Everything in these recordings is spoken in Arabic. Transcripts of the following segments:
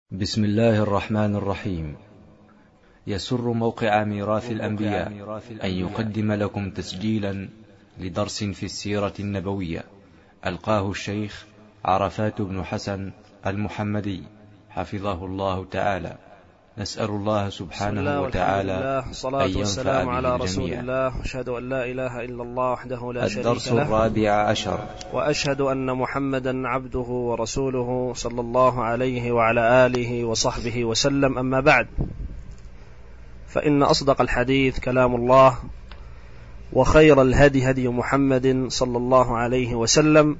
بسم الله الرحمن الرحيم. يسر موقع ميراث الأنبياء أن يقدم لكم تسجيلا لدرس في السيرة النبوية ألقاه الشيخ عرفات بن حسن المحمدي حفظه الله تعالى. نسأل الله سبحانه وتعالى أن ينفع به على رسول الجميع. الله. أشهد أن لا إله إلا الله وحده لا شريك له. الدرس الرابع عشر. وأشهد أن محمدا عبده ورسوله صلى الله عليه وعلى آله وصحبه وسلم. أما بعد، فإن أصدق الحديث كلام الله، وخير الهدي هدي محمد صلى الله عليه وسلم،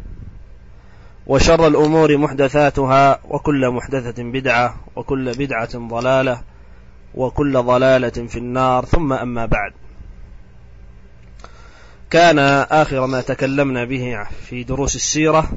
وشر الأمور محدثاتها، وكل محدثة بدعة، وكل بدعة ضلالة، وكل ضلالة في النار. ثم أما بعد، كان آخر ما تكلمنا به في دروس السيرة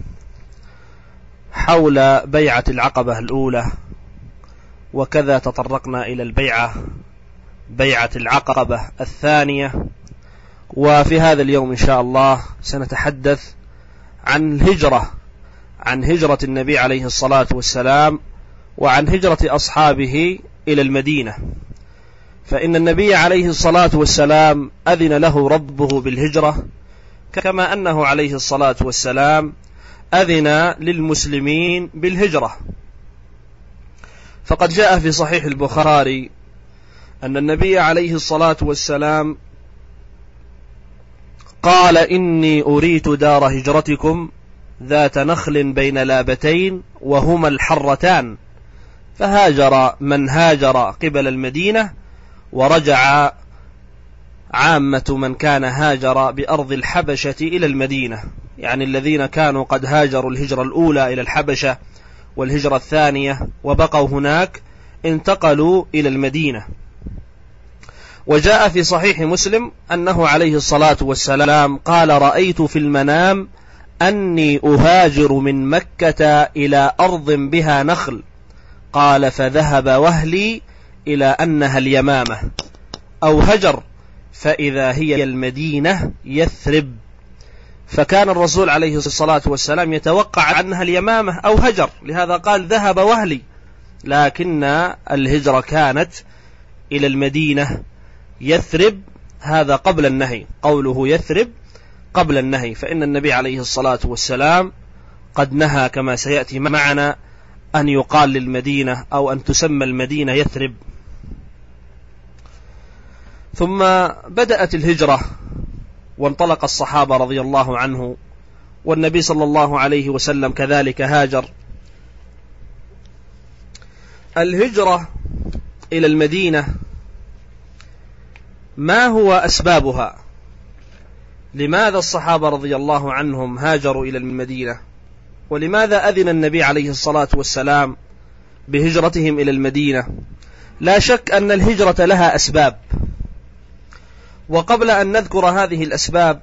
حول بيعة العقبة الأولى، وكذا تطرقنا إلى بيعة العقبة الثانية. وفي هذا اليوم إن شاء الله سنتحدث عن هجرة النبي عليه الصلاة والسلام، وعن هجرة أصحابه إلى المدينة. فإن النبي عليه الصلاة والسلام أذن له ربه بالهجرة، كما أنه عليه الصلاة والسلام أذن للمسلمين بالهجرة. فقد جاء في صحيح البخاري أن النبي عليه الصلاة والسلام قال: إني أريت دار هجرتكم ذات نخل بين لابتين وهما الحرتان. فهاجر من هاجر قبل المدينة، ورجع عامة من كان هاجر بأرض الحبشة إلى المدينة، يعني الذين كانوا قد هاجروا الهجرة الأولى إلى الحبشة والهجرة الثانية وبقوا هناك انتقلوا إلى المدينة. وجاء في صحيح مسلم أنه عليه الصلاة والسلام قال: رأيت في المنام أني أهاجر من مكة إلى أرض بها نخل. قال: فذهب وهلي إلى أنها اليمامة أو هجر، فإذا هي المدينة يثرب. فكان الرسول عليه الصلاة والسلام يتوقع أنها اليمامة أو هجر، لهذا قال ذهب وهلي، لكن الهجرة كانت إلى المدينة يثرب. هذا قبل النهي، قوله يثرب قبل النهي، فإن النبي عليه الصلاة والسلام قد نهى كما سيأتي معنا أن يقال للمدينة أو أن تسمى المدينة يثرب. ثم بدأت الهجرة، وانطلق الصحابة رضي الله عنه، والنبي صلى الله عليه وسلم كذلك هاجر. الهجرة إلى المدينة ما هو أسبابها؟ لماذا الصحابة رضي الله عنهم هاجروا إلى المدينة؟ ولماذا أذن النبي عليه الصلاة والسلام بهجرتهم إلى المدينة؟ لا شك أن الهجرة لها أسباب، وقبل أن نذكر هذه الأسباب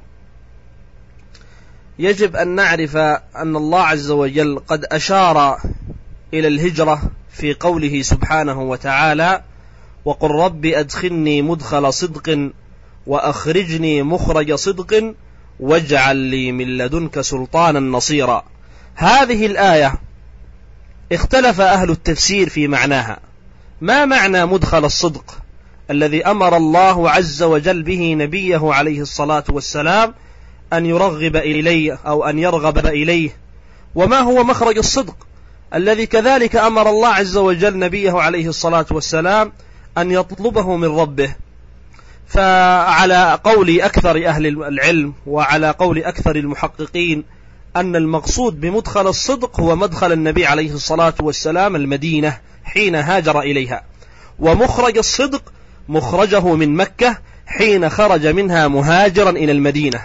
يجب أن نعرف أن الله عز وجل قد أشار إلى الهجرة في قوله سبحانه وتعالى: وقل رب أدخلني مدخل صدق وأخرجني مخرج صدق واجعل لي من لدنك سلطانا نصيرا. هذه الآية اختلف أهل التفسير في معناها. ما معنى مدخل الصدق الذي أمر الله عز وجل به نبيه عليه الصلاة والسلام أن يرغب إليه أو أن يرغب إليه؟ وما هو مخرج الصدق الذي كذلك أمر الله عز وجل نبيه عليه الصلاة والسلام أن يطلبه من ربه؟ فعلى قول أكثر أهل العلم وعلى قول أكثر المحققين أن المقصود بمدخل الصدق هو مدخل النبي عليه الصلاة والسلام المدينة حين هاجر إليها، ومخرج الصدق مخرجه من مكة حين خرج منها مهاجرا إلى المدينة.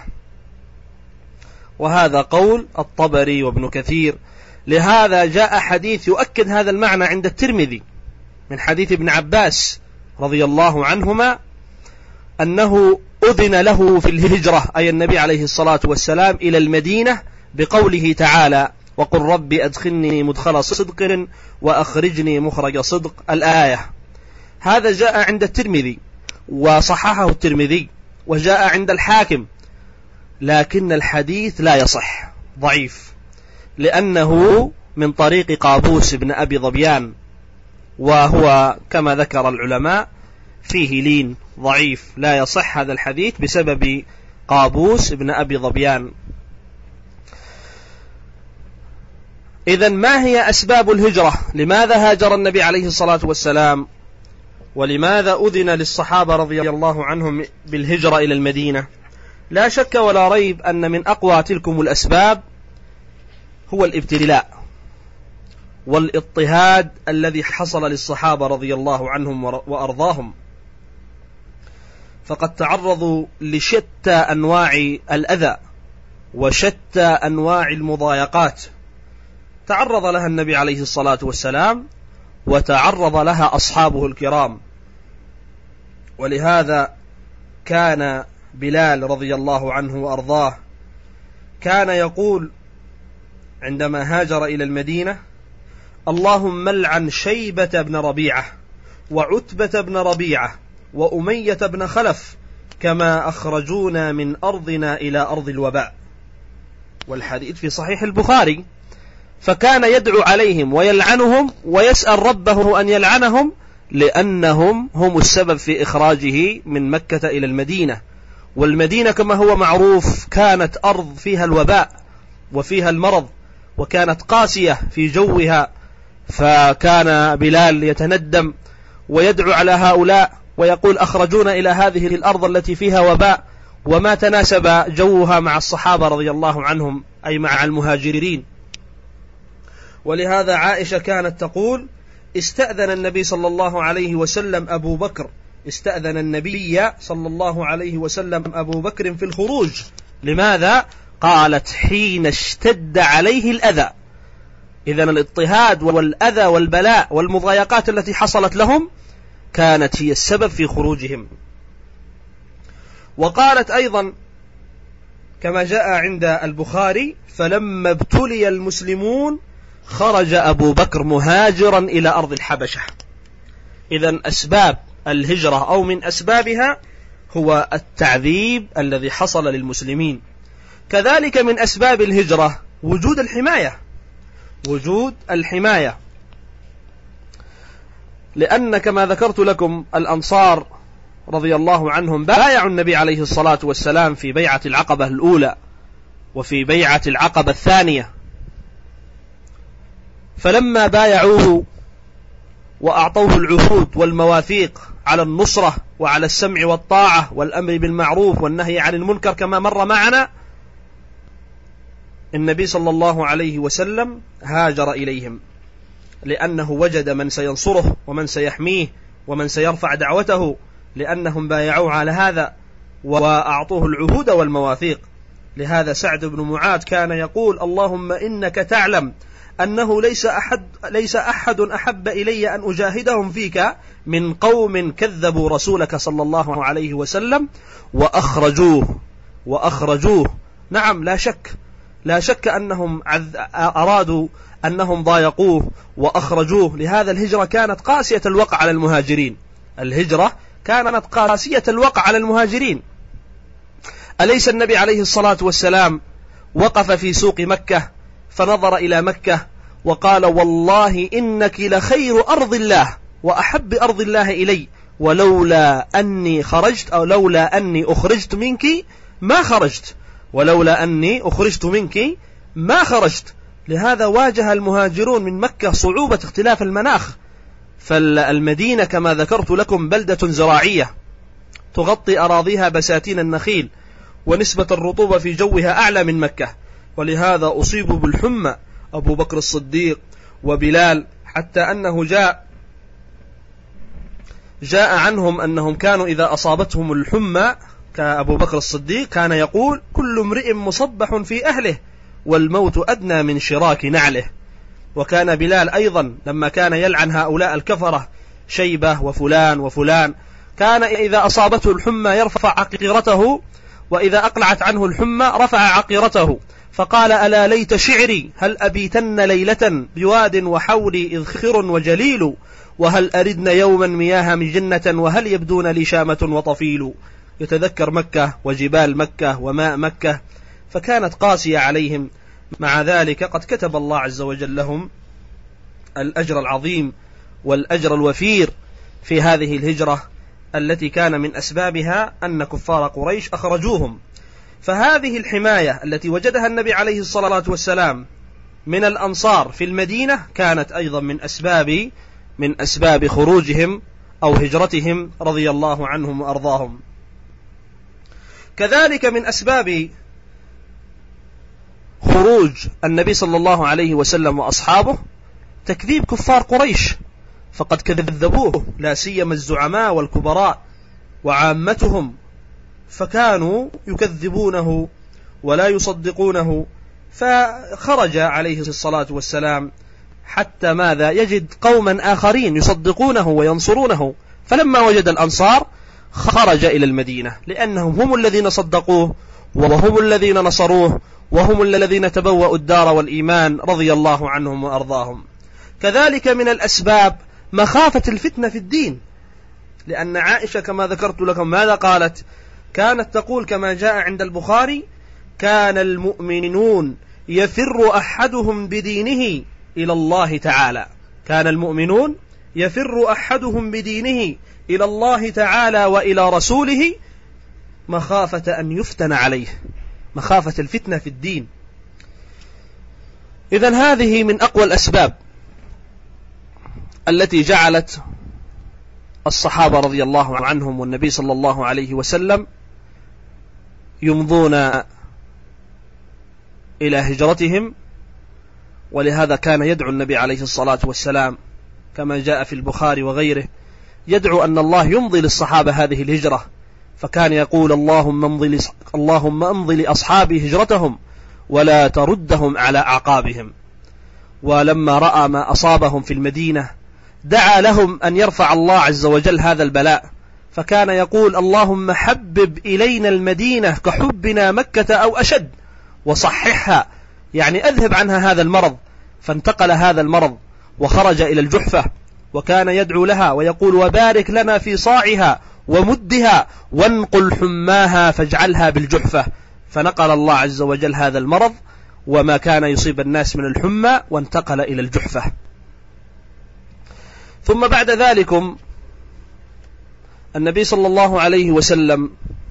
وهذا قول الطبري وابن كثير. لهذا جاء حديث يؤكد هذا المعنى عند الترمذي من حديث ابن عباس رضي الله عنهما أنه أذن له في الهجرة، أي النبي عليه الصلاة والسلام، إلى المدينة بقوله تعالى: وقل رب أدخلني مدخل صدق وأخرجني مخرج صدق، الآية. هذا جاء عند الترمذي وصححه الترمذي، وجاء عند الحاكم، لكن الحديث لا يصح، ضعيف، لأنه من طريق قابوس بن أبي ظبيان، وهو كما ذكر العلماء فيه لين ضعيف، لا يصح هذا الحديث بسبب قابوس بن أبي ظبيان. إذن ما هي أسباب الهجرة؟ لماذا هاجر النبي عليه الصلاة والسلام؟ ولماذا أذن للصحابة رضي الله عنهم بالهجرة إلى المدينة؟ لا شك ولا ريب أن من أقوى تلكم الأسباب هو الابتلاء والاضطهاد الذي حصل للصحابة رضي الله عنهم وأرضاهم، فقد تعرضوا لشتى أنواع الأذى وشتى أنواع المضايقات تعرض لها النبي عليه الصلاة والسلام وتعرض لها أصحابه الكرام. ولهذا كان بلال رضي الله عنه وأرضاه كان يقول عندما هاجر إلى المدينة: اللهم لعن شيبة بن ربيعة وعتبة بن ربيعة وأمية بن خلف كما أخرجونا من أرضنا إلى أرض الوباء. والحديث في صحيح البخاري. فكان يدعو عليهم ويلعنهم ويسأل ربه أن يلعنهم، لأنهم هم السبب في إخراجه من مكة إلى المدينة. والمدينة كما هو معروف كانت أرض فيها الوباء وفيها المرض، وكانت قاسية في جوها، فكان بلال يتندم ويدعو على هؤلاء ويقول: أخرجونا إلى هذه الأرض التي فيها وباء، وما تناسب جوها مع الصحابة رضي الله عنهم، أي مع المهاجرين. ولهذا عائشة كانت تقول: استأذن النبي صلى الله عليه وسلم أبو بكر، استأذن النبي صلى الله عليه وسلم أبو بكر في الخروج. لماذا؟ قالت: حين اشتد عليه الأذى. إذن الاضطهاد والأذى والبلاء والمضايقات التي حصلت لهم كانت هي السبب في خروجهم. وقالت أيضا كما جاء عند البخاري: فلما ابتلي المسلمون خرج أبو بكر مهاجرا إلى أرض الحبشة. إذن أسباب الهجرة أو من أسبابها هو التعذيب الذي حصل للمسلمين. كذلك من أسباب الهجرة وجود الحماية، وجود الحماية، لأن كما ذكرت لكم الأنصار رضي الله عنهم بايعوا النبي عليه الصلاة والسلام في بيعة العقبة الأولى وفي بيعة العقبة الثانية، فلما بايعوه وأعطوه العهود والمواثيق على النصرة وعلى السمع والطاعة والأمر بالمعروف والنهي عن المنكر كما مر معنا، النبي صلى الله عليه وسلم هاجر إليهم، لأنه وجد من سينصره ومن سيحميه ومن سيرفع دعوته، لأنهم بايعوه على هذا وأعطوه العهود والمواثيق. لهذا سعد بن معاذ كان يقول: اللهم إنك تعلم أنه ليس أحد أحب إلي أن أجاهدهم فيك من قوم كذبوا رسولك صلى الله عليه وسلم وأخرجوه. نعم، لا شك أنهم أرادوا أنهم ضايقوه وأخرجوه. لهذا الهجرة كانت قاسية الوقع على المهاجرين، الهجرة كانت قاسية الوقع على المهاجرين. أليس النبي عليه الصلاة والسلام وقف في سوق مكة فنظر إلى مكة وقال: والله إنك لخير أرض الله وأحب أرض الله إلي، ولولا أني خرجت أو لولا أني أخرجت منك ما خرجت، ولولا أني أخرجت منك ما خرجت. لهذا واجه المهاجرون من مكة صعوبة اختلاف المناخ، فالمدينة كما ذكرت لكم بلدة زراعية تغطي أراضيها بساتين النخيل، ونسبة الرطوبة في جوها أعلى من مكة، ولهذا أصيبوا بالحمى أبو بكر الصديق وبلال، حتى أنه جاء عنهم أنهم كانوا إذا أصابتهم الحمى كأبو بكر الصديق كان يقول: كل امرئ مصبح في أهله والموت أدنى من شراك نعله. وكان بلال أيضا لما كان يلعن هؤلاء الكفرة شيبة وفلان وفلان، كان إذا أصابته الحمى يرفع عقيرته، وإذا أقلعت عنه الحمى رفع عقيرته، فقال: ألا ليت شعري هل أبيتن ليلة بواد وحولي إذخر وجليل، وهل أردن يوما مياه مجنة وهل يبدون لي شامة وطفيل. يتذكر مكة وجبال مكة وماء مكة، فكانت قاسية عليهم. مع ذلك قد كتب الله عز وجل لهم الأجر العظيم والأجر الوفير في هذه الهجرة التي كان من أسبابها أن كفار قريش أخرجوهم. فهذه الحماية التي وجدها النبي عليه الصلاة والسلام من الأنصار في المدينة كانت أيضا من أسباب خروجهم أو هجرتهم رضي الله عنهم وأرضاهم. كذلك من أسباب خروج النبي صلى الله عليه وسلم وأصحابه تكذيب كفار قريش، فقد كذبوه، لا سيما الزعماء والكبراء وعامتهم، فكانوا يكذبونه ولا يصدقونه، فخرج عليه الصلاة والسلام حتى ماذا يجد قوما آخرين يصدقونه وينصرونه. فلما وجد الأنصار خرج إلى المدينة، لأنهم هم الذين صدقوه وهم الذين نصروه وهم الذين تبوأوا الدار والإيمان رضي الله عنهم وأرضاهم. كذلك من الأسباب مخافة الفتنة في الدين، لأن عائشة كما ذكرت لكم ماذا قالت؟ كانت تقول كما جاء عند البخاري: كان المؤمنون يفر أحدهم بدينه إلى الله تعالى، كان المؤمنون يفر أحدهم بدينه إلى الله تعالى وإلى رسوله مخافة أن يفتن عليه، مخافة الفتنة في الدين. إذن هذه من أقوى الأسباب التي جعلت الصحابة رضي الله عنهم والنبي صلى الله عليه وسلم يمضون إلى هجرتهم. ولهذا كان يدعو النبي عليه الصلاة والسلام كما جاء في البخاري وغيره، يدعو أن الله يمضي للصحابة هذه الهجرة، فكان يقول: اللهم امضي لأصحابي هجرتهم ولا تردهم على أعقابهم. ولما رأى ما أصابهم في المدينة دعا لهم أن يرفع الله عز وجل هذا البلاء، فكان يقول: اللهم حبب إلينا المدينة كحبنا مكة أو أشد، وصححها، يعني أذهب عنها هذا المرض. فانتقل هذا المرض وخرج إلى الجحفة، وكان يدعو لها ويقول: وبارك لنا في صاعها ومدها وانقل حماها فاجعلها بالجحفة. فنقل الله عز وجل هذا المرض وما كان يصيب الناس من الحمى وانتقل إلى الجحفة. ثم بعد ذلك النبي صلى الله عليه وسلم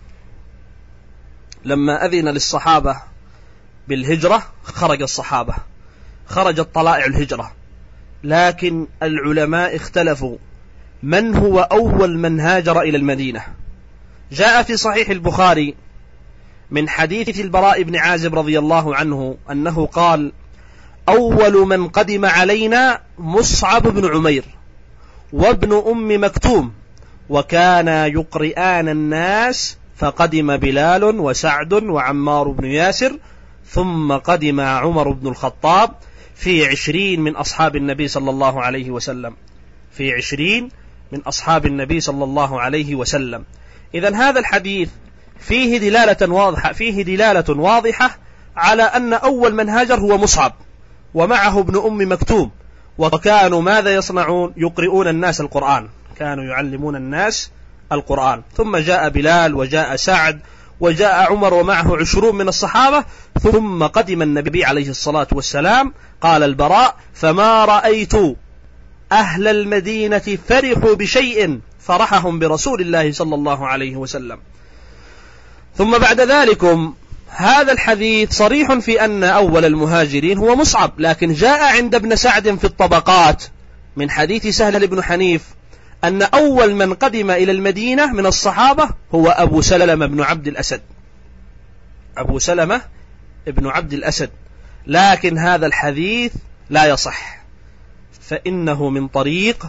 لما أذن للصحابة بالهجرة خرج الصحابة، خرجت طلائع الهجرة، لكن العلماء اختلفوا من هو أول من هاجر إلى المدينة. جاء في صحيح البخاري من حديث البراء بن عازب رضي الله عنه أنه قال: أول من قدم علينا مصعب بن عمير وابن أم مكتوم، وكانا يقرئان الناس، فقدم بلال وسعد وعمار بن ياسر، ثم قدم عمر بن الخطاب في 20 من أصحاب النبي صلى الله عليه وسلم، في 20 من أصحاب النبي صلى الله عليه وسلم. إذن هذا الحديث فيه دلالة واضحة على أن أول من هاجر هو مصعب ومعه ابن أم مكتوم، وكانوا ماذا يصنعون؟ يقرؤون الناس القرآن، كانوا يعلمون الناس القرآن. ثم جاء بلال وجاء سعد وجاء عمر ومعه 20 من الصحابة، ثم قدم النبي عليه الصلاة والسلام. قال البراء: فما رأيت أهل المدينة فرحوا بشيء فرحهم برسول الله صلى الله عليه وسلم. ثم بعد ذلك هذا الحديث صريح في أن أول المهاجرين هو مصعب، لكن جاء عند ابن سعد في الطبقات من حديث سهل بن حنيف أن أول من قدم إلى المدينة من الصحابة هو أبو سلمة بن عبد الأسد، أبو سلمة بن عبد الأسد، لكن هذا الحديث لا يصح، فإنه من طريق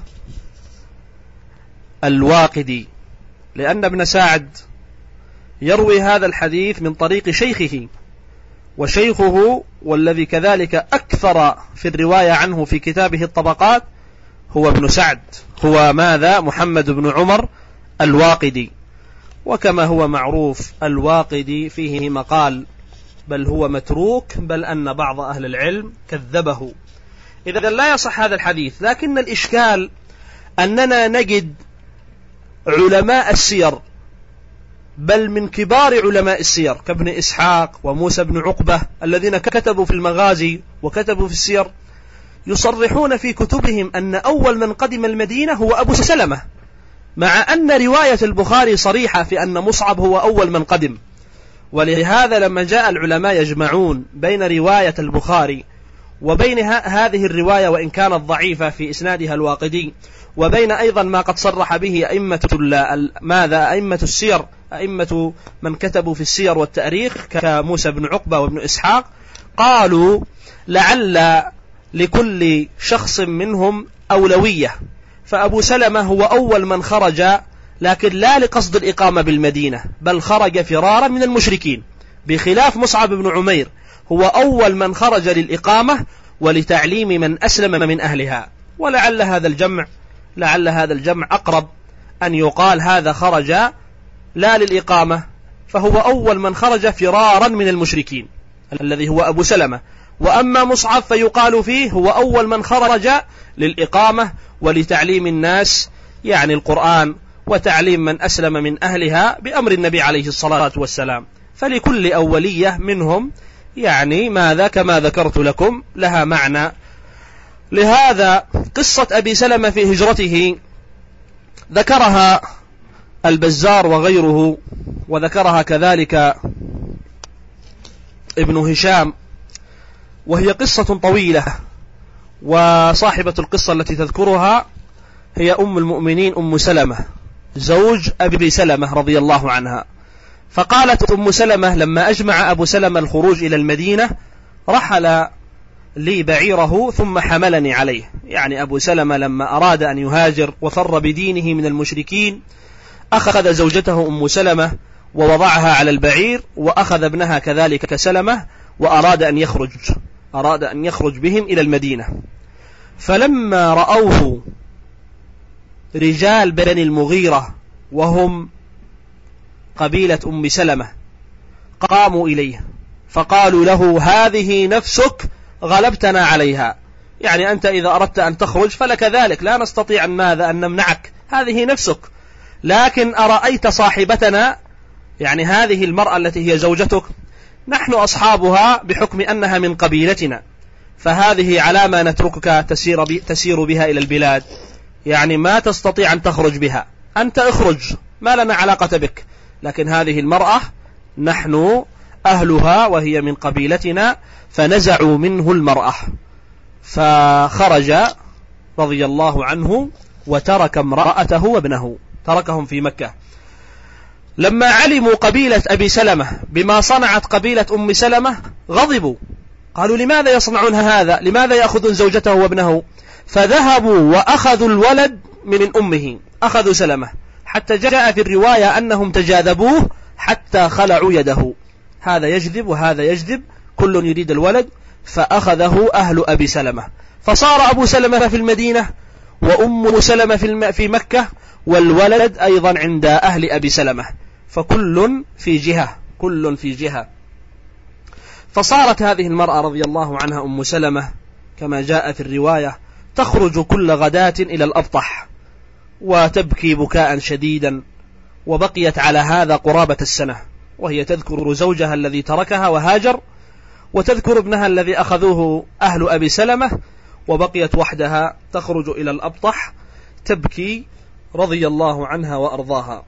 الواقدي، لأن ابن سعد يروي هذا الحديث من طريق شيخه، وشيخه والذي كذلك أكثر في الرواية عنه في كتابه الطبقات هو ابن سعد، هو ماذا؟ محمد بن عمر الواقدي. وكما هو معروف الواقدي فيه مقال، بل هو متروك، بل أن بعض أهل العلم كذبه. إذا لا يصح هذا الحديث، لكن الإشكال أننا نجد علماء السير بل من كبار علماء السير كابن إسحاق وموسى بن عقبة الذين كتبوا في المغازي وكتبوا في السير، يصرحون في كتبهم أن أول من قدم المدينة هو أبو سلمة، مع أن رواية البخاري صريحة في أن مصعب هو أول من قدم. ولهذا لما جاء العلماء يجمعون بين رواية البخاري وبين هذه الرواية وإن كانت ضعيفة في إسنادها الواقدي، وبين أيضا ما قد صرح به أئمة السير، أئمة من كتبوا في السير والتاريخ كموسى بن عقبة وابن إسحاق، قالوا لعل لكل شخص منهم أولوية، فأبو سلمة هو أول من خرج، لكن لا لقصد الإقامة بالمدينة، بل خرج فرارا من المشركين، بخلاف مصعب بن عمير هو أول من خرج للإقامة ولتعليم من أسلم من أهلها. ولعل هذا الجمع أقرب أن يقال هذا خرج لا للإقامة، فهو أول من خرج فرارا من المشركين الذي هو أبو سلمة. وأما مصعب فيقال فيه هو أول من خرج للإقامة ولتعليم الناس يعني القرآن وتعليم من أسلم من أهلها بأمر النبي عليه الصلاة والسلام. فلكل أولية منهم يعني ماذا كما ذكرت لكم لها معنى. لهذا قصة أبي سلمة في هجرته ذكرها البزار وغيره، وذكرها كذلك ابن هشام، وهي قصة طويلة، وصاحبة القصة التي تذكرها هي أم المؤمنين أم سلمة زوج أبي سلمة رضي الله عنها. فقالت أم سلمة لما أجمع أبو سلمة الخروج إلى المدينة رحل لي بعيره ثم حملني عليه، يعني أبو سلمة لما أراد أن يهاجر وفر بدينه من المشركين أخذ زوجته أم سلمة ووضعها على البعير، وأخذ ابنها كذلك كسلمة، وأراد أن يخرج بهم إلى المدينة. فلما رأوه رجال بني المغيرة وهم قبيلة أم سلمة قاموا إليه فقالوا له هذه نفسك غلبتنا عليها، يعني أنت إذا أردت أن تخرج فلك ذلك، لا نستطيع أن نمنعك، هذه نفسك، لكن أرأيت صاحبتنا يعني هذه المرأة التي هي زوجتك نحن أصحابها بحكم أنها من قبيلتنا، فهذه علامة نتركك تسير بها إلى البلاد، يعني ما تستطيع أن تخرج بها، أنت اخرج ما لنا علاقة بك، لكن هذه المرأة نحن أهلها وهي من قبيلتنا. فنزعوا منه المرأة فخرج رضي الله عنه وترك امرأته وابنه، تركهم في مكة. لما علموا قبيلة أبي سلمة بما صنعت قبيلة أم سلمة غضبوا، قالوا لماذا يصنعون هذا، لماذا يأخذون زوجته وابنه؟ فذهبوا وأخذوا الولد من أمه، أخذوا سلمة، حتى جاء في الرواية أنهم تجاذبوه حتى خلعوا يده، هذا يجذب وهذا يجذب، كل يريد الولد، فأخذه أهل أبي سلمة، فصار أبو سلمة في المدينة وأم سلمة في مكة، والولد أيضا عند أهل أبي سلمة، فكل في جهة. فصارت هذه المرأة رضي الله عنها أم سلمة كما جاء في الرواية تخرج كل غداة إلى الأبطح وتبكي بكاء شديدا، وبقيت على هذا قرابة السنة، وهي تذكر زوجها الذي تركها وهاجر، وتذكر ابنها الذي أخذوه أهل أبي سلمة، وبقيت وحدها تخرج إلى الأبطح تبكي رضي الله عنها وأرضاها.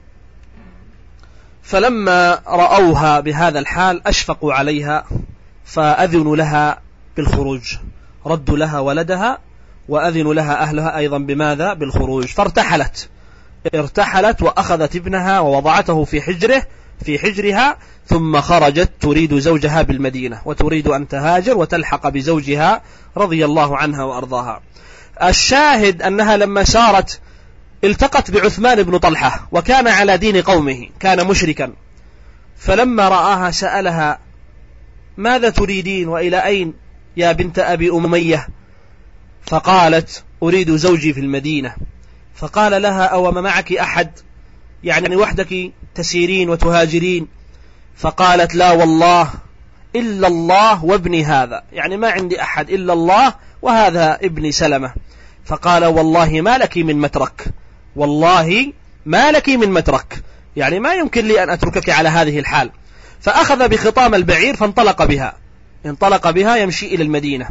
فلما رأوها بهذا الحال أشفقوا عليها فأذنوا لها بالخروج، ردوا لها ولدها وأذنوا لها أهلها أيضا بماذا؟ بالخروج. ارتحلت وأخذت ابنها ووضعته في حجرها، ثم خرجت تريد زوجها بالمدينة وتريد أن تهاجر وتلحق بزوجها رضي الله عنها وأرضاها. الشاهد أنها لما سارت التقت بعثمان بن طلحة وكان على دين قومه، كان مشركا، فلما رآها سألها ماذا تريدين وإلى أين يا بنت أبي أمية؟ فقالت أريد زوجي في المدينة. فقال لها أو ما معك أحد، يعني وحدك تسيرين وتهاجرين؟ فقالت لا والله إلا الله وابني هذا، يعني ما عندي أحد إلا الله وهذا ابني سلمة. فقال والله ما لك من مترك، والله ما لك من مترك، يعني ما يمكن لي أن أتركك على هذه الحال. فأخذ بخطام البعير فانطلق بها يمشي إلى المدينة.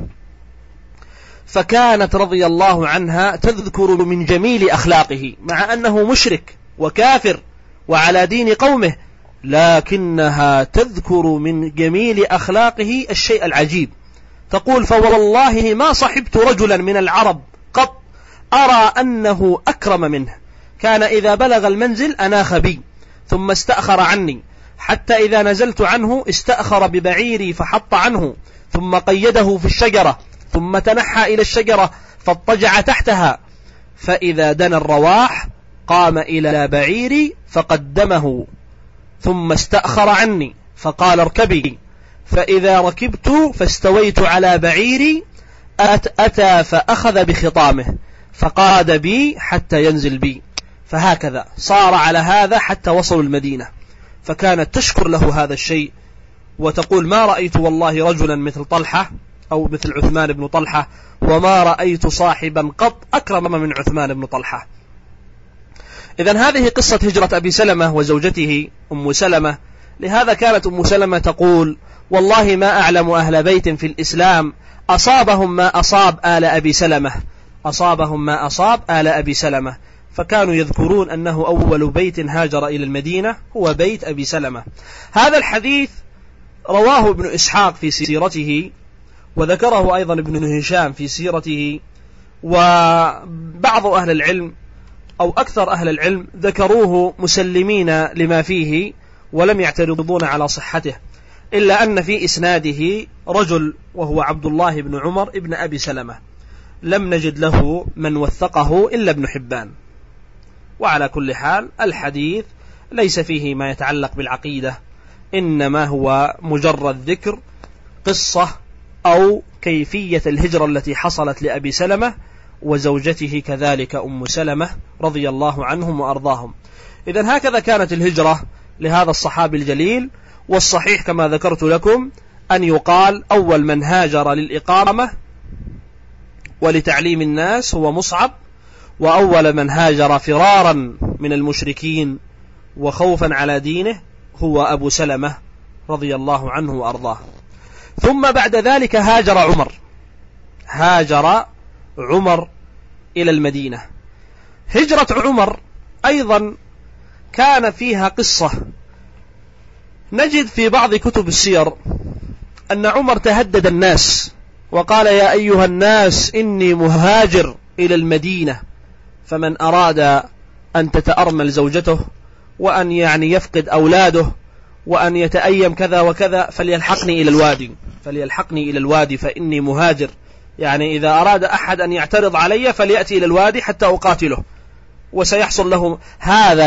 فكانت رضي الله عنها تذكر من جميل أخلاقه، مع أنه مشرك وكافر وعلى دين قومه، لكنها تذكر من جميل أخلاقه الشيء العجيب. تقول: فوالله ما صحبت رجلا من العرب قط أرى أنه أكرم منه، كان إذا بلغ المنزل أناخ بي ثم استأخر عني، حتى إذا نزلت عنه استأخر ببعيري فحط عنه، ثم قيده في الشجرة، ثم تنحى إلى الشجرة فاضطجع تحتها، فإذا دنا الرواح قام إلى بعيري فقدمه، ثم استأخر عني فقال: اركبي، فإذا ركبت فاستويت على بعيري أتى فأخذ بخطامه فقاد بي حتى ينزل بي. فهكذا صار على هذا حتى وصلوا المدينة. فكانت تشكر له هذا الشيء وتقول: ما رأيت والله رجلا مثل طلحة أو مثل عثمان بن طلحة، وما رأيت صاحبا قط أكرم من عثمان بن طلحة. إذن هذه قصة هجرة أبي سلمة وزوجته أم سلمة. لهذا كانت أم سلمة تقول: والله ما أعلم أهل بيت في الإسلام أصابهم ما أصاب آل أبي سلمة. فكانوا يذكرون أنه أول بيت هاجر إلى المدينة هو بيت أبي سلمة. هذا الحديث رواه ابن إسحاق في سيرته، وذكره أيضا ابن هشام في سيرته، وبعض أهل العلم أو أكثر أهل العلم ذكروه مسلمين لما فيه ولم يعترضون على صحته، إلا أن في إسناده رجل وهو عبد الله بن عمر ابن أبي سلمة، لم نجد له من وثقه إلا ابن حبان. وعلى كل حال الحديث ليس فيه ما يتعلق بالعقيدة، إنما هو مجرد ذكر قصة أو كيفية الهجرة التي حصلت لأبي سلمة وزوجته كذلك أم سلمة رضي الله عنهم وأرضاهم. إذن هكذا كانت الهجرة لهذا الصحابي الجليل. والصحيح كما ذكرت لكم أن يقال أول من هاجر للإقامة ولتعليم الناس هو مصعب، وأول من هاجر فرارا من المشركين وخوفا على دينه هو أبو سلمة رضي الله عنه وأرضاه. ثم بعد ذلك هاجر عمر إلى المدينة. هجرة عمر أيضا كان فيها قصة. نجد في بعض كتب السير أن عمر تهدد الناس وقال: يا أيها الناس إني مهاجر إلى المدينة، فمن أراد أن تتأرمل زوجته وأن يفقد أولاده وأن يتأيم كذا وكذا فليلحقني إلى الوادي فإني مهاجر. يعني إذا أراد أحد أن يعترض علي فليأتي إلى الوادي حتى أقاتله وسيحصل له. هذا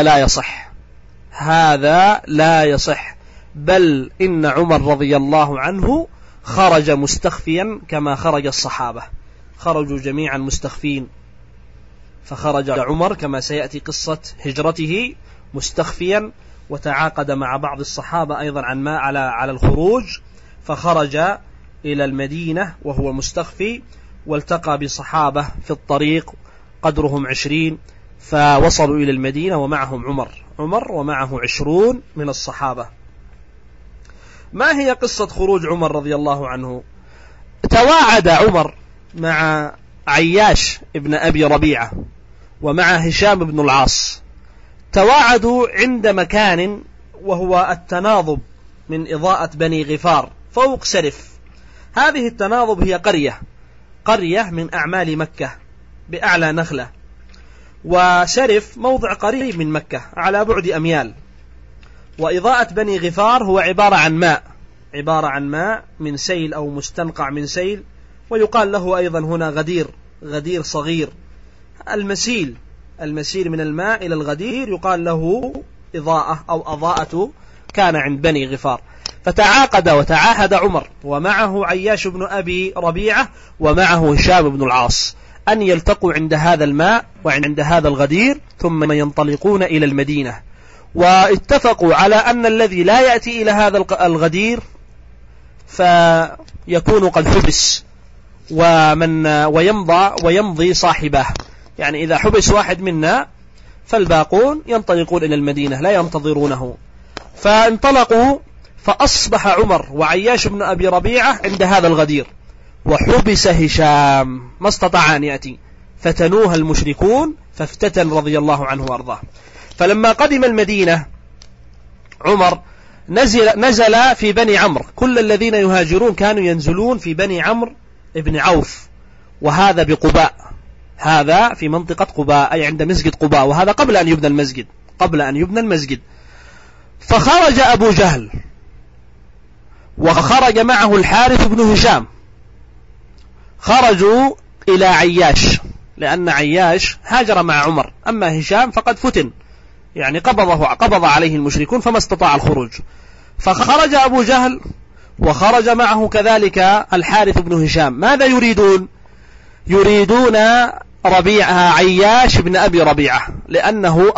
لا يصح، بل إن عمر رضي الله عنه خرج مستخفيا كما خرج الصحابة، خرجوا جميعا مستخفين، فخرج عمر كما سيأتي قصة هجرته مستخفيا، وتعاقد مع بعض الصحابة أيضا على الخروج، فخرج إلى المدينة وهو مستخفي، والتقى بصحابة في الطريق قدرهم 20، فوصلوا إلى المدينة ومعهم عمر ومعه 20 من الصحابة. ما هي قصة خروج عمر رضي الله عنه؟ تواعد عمر مع عياش ابن أبي ربيعة ومع هشام بن العاص، تواعدوا عند مكان وهو التناضب من إضاءة بني غفار فوق سرف. هذه التناضب هي قرية من أعمال مكة بأعلى نخلة، وسرف موضع قريب من مكة على بعد أميال. وإضاءة بني غفار هو عبارة عن ماء من سيل أو مستنقع من سيل، ويقال له أيضا هنا غدير صغير. المسيل من الماء إلى الغدير يقال له إضاءة أو أضاءة، كان عند بني غفار. فتعاقد وتعاهد عمر ومعه عياش بن أبي ربيعة ومعه هشام بن العاص أن يلتقوا عند هذا الماء وعند هذا الغدير، ثم ينطلقون إلى المدينة. واتفقوا على أن الذي لا يأتي إلى هذا الغدير فيكون قد حبس ويمضي صاحبه. يعني إذا حبس واحد منا فالباقون ينطلقون إلى المدينة لا ينتظرونه. فانطلقوا، فأصبح عمر وعياش بن أبي ربيعة عند هذا الغدير، وحبس هشام ما استطاع أن يأتي، فتنوها المشركون فافتتن رضي الله عنه وأرضاه. فلما قدم المدينة عمر نزل في بني عمرو، كل الذين يهاجرون كانوا ينزلون في بني عمرو ابن عوف، وهذا بقباء، هذا في منطقة قباء أي عند مسجد قباء، وهذا قبل أن يبنى المسجد. فخرج أبو جهل وخرج معه الحارث بن هشام، خرجوا إلى عياش، لأن عياش هاجر مع عمر، أما هشام فقد فتن، يعني قبض عليه المشركون فما استطاع الخروج. فخرج أبو جهل وخرج معه كذلك الحارث بن هشام. ماذا يريدون؟ يريدون عياش بن أبي ربيعة، لأنه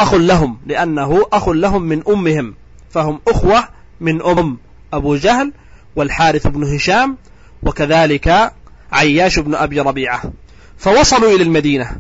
أخ لهم من أمهم، فهم أخوة من أم أبو جهل والحارث بن هشام وكذلك عياش بن أبي ربيعة. فوصلوا إلى المدينة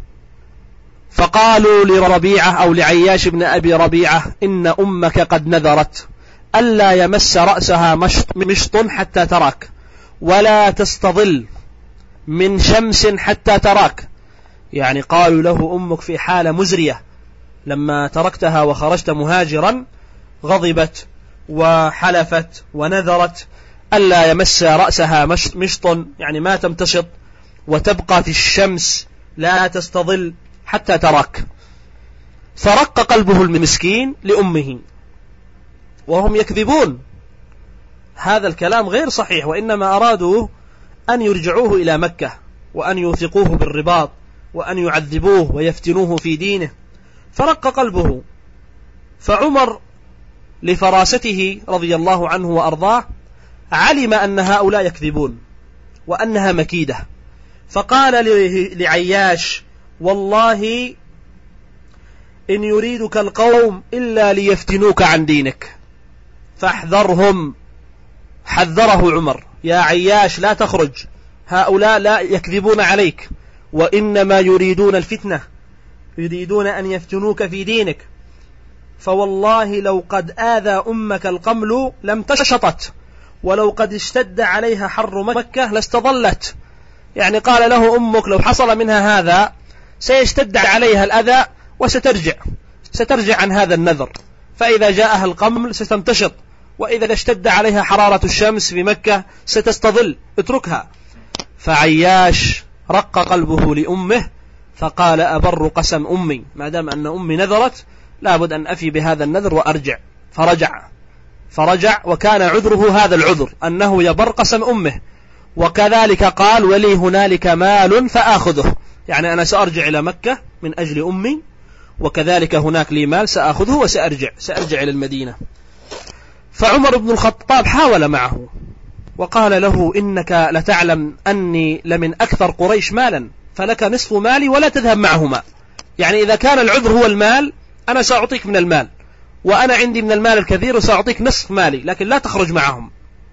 فقالوا لربيعة أو لعياش بن أبي ربيعة: إن أمك قد نذرت ألا يمس رأسها مشط حتى تراك، ولا تستظل من شمس حتى تراك. يعني قالوا له: أمك في حالة مزرية، لما تركتها وخرجت مهاجرا غضبت وحلفت ونذرت ألا يمس رأسها مشط، يعني ما تمتشط، وتبقى في الشمس لا تستظل حتى تراك. فرق قلبه المسكين لأمه، وهم يكذبون، هذا الكلام غير صحيح، وإنما أرادوا أن يرجعوه إلى مكة وأن يوثقوه بالرباط وأن يعذبوه ويفتنوه في دينه. فرق قلبه. فعمر لفراسته رضي الله عنه وأرضاه علم أن هؤلاء يكذبون وأنها مكيدة، فقال لعياش: والله إن يريدك القوم إلا ليفتنوك عن دينك فاحذرهم. حذره عمر: يا عياش لا تخرج، هؤلاء لا يكذبون عليك، وإنما يريدون الفتنة، يريدون أن يفتنوك في دينك، فوالله لو قد آذى أمك القمل لم تشطت، ولو قد اشتد عليها حر مكة لاستظلت. يعني قال له: أمك لو حصل منها هذا سيشتد عليها الأذى سترجع عن هذا النذر، فإذا جاءها القمل ستمتشط، وإذا اشتد عليها حرارة الشمس في مكة ستستظل، اتركها. فعياش رق قلبه لأمه فقال: أبر قسم أمي، ما دام أن أمي نذرت لابد أن أفي بهذا النذر وأرجع. فرجع وكان عذره هذا العذر أنه يبر قسم أمه. وكذلك قال: ولي هنالك مال فآخذه، يعني أنا سأرجع إلى مكة من أجل أمي، وكذلك هناك لي مال سأخذه وسأرجع إلى المدينة. فعمر بن الخطاب حاول معه وقال له: إنك لتعلم أني لمن أكثر قريش مالا، فلك نصف مالي ولا تذهب معهما. يعني إذا كان العذر هو المال أنا سأعطيك من المال، وأنا عندي من المال الكثير وسأعطيك نصف مالي، لكن لا تخرج معهم.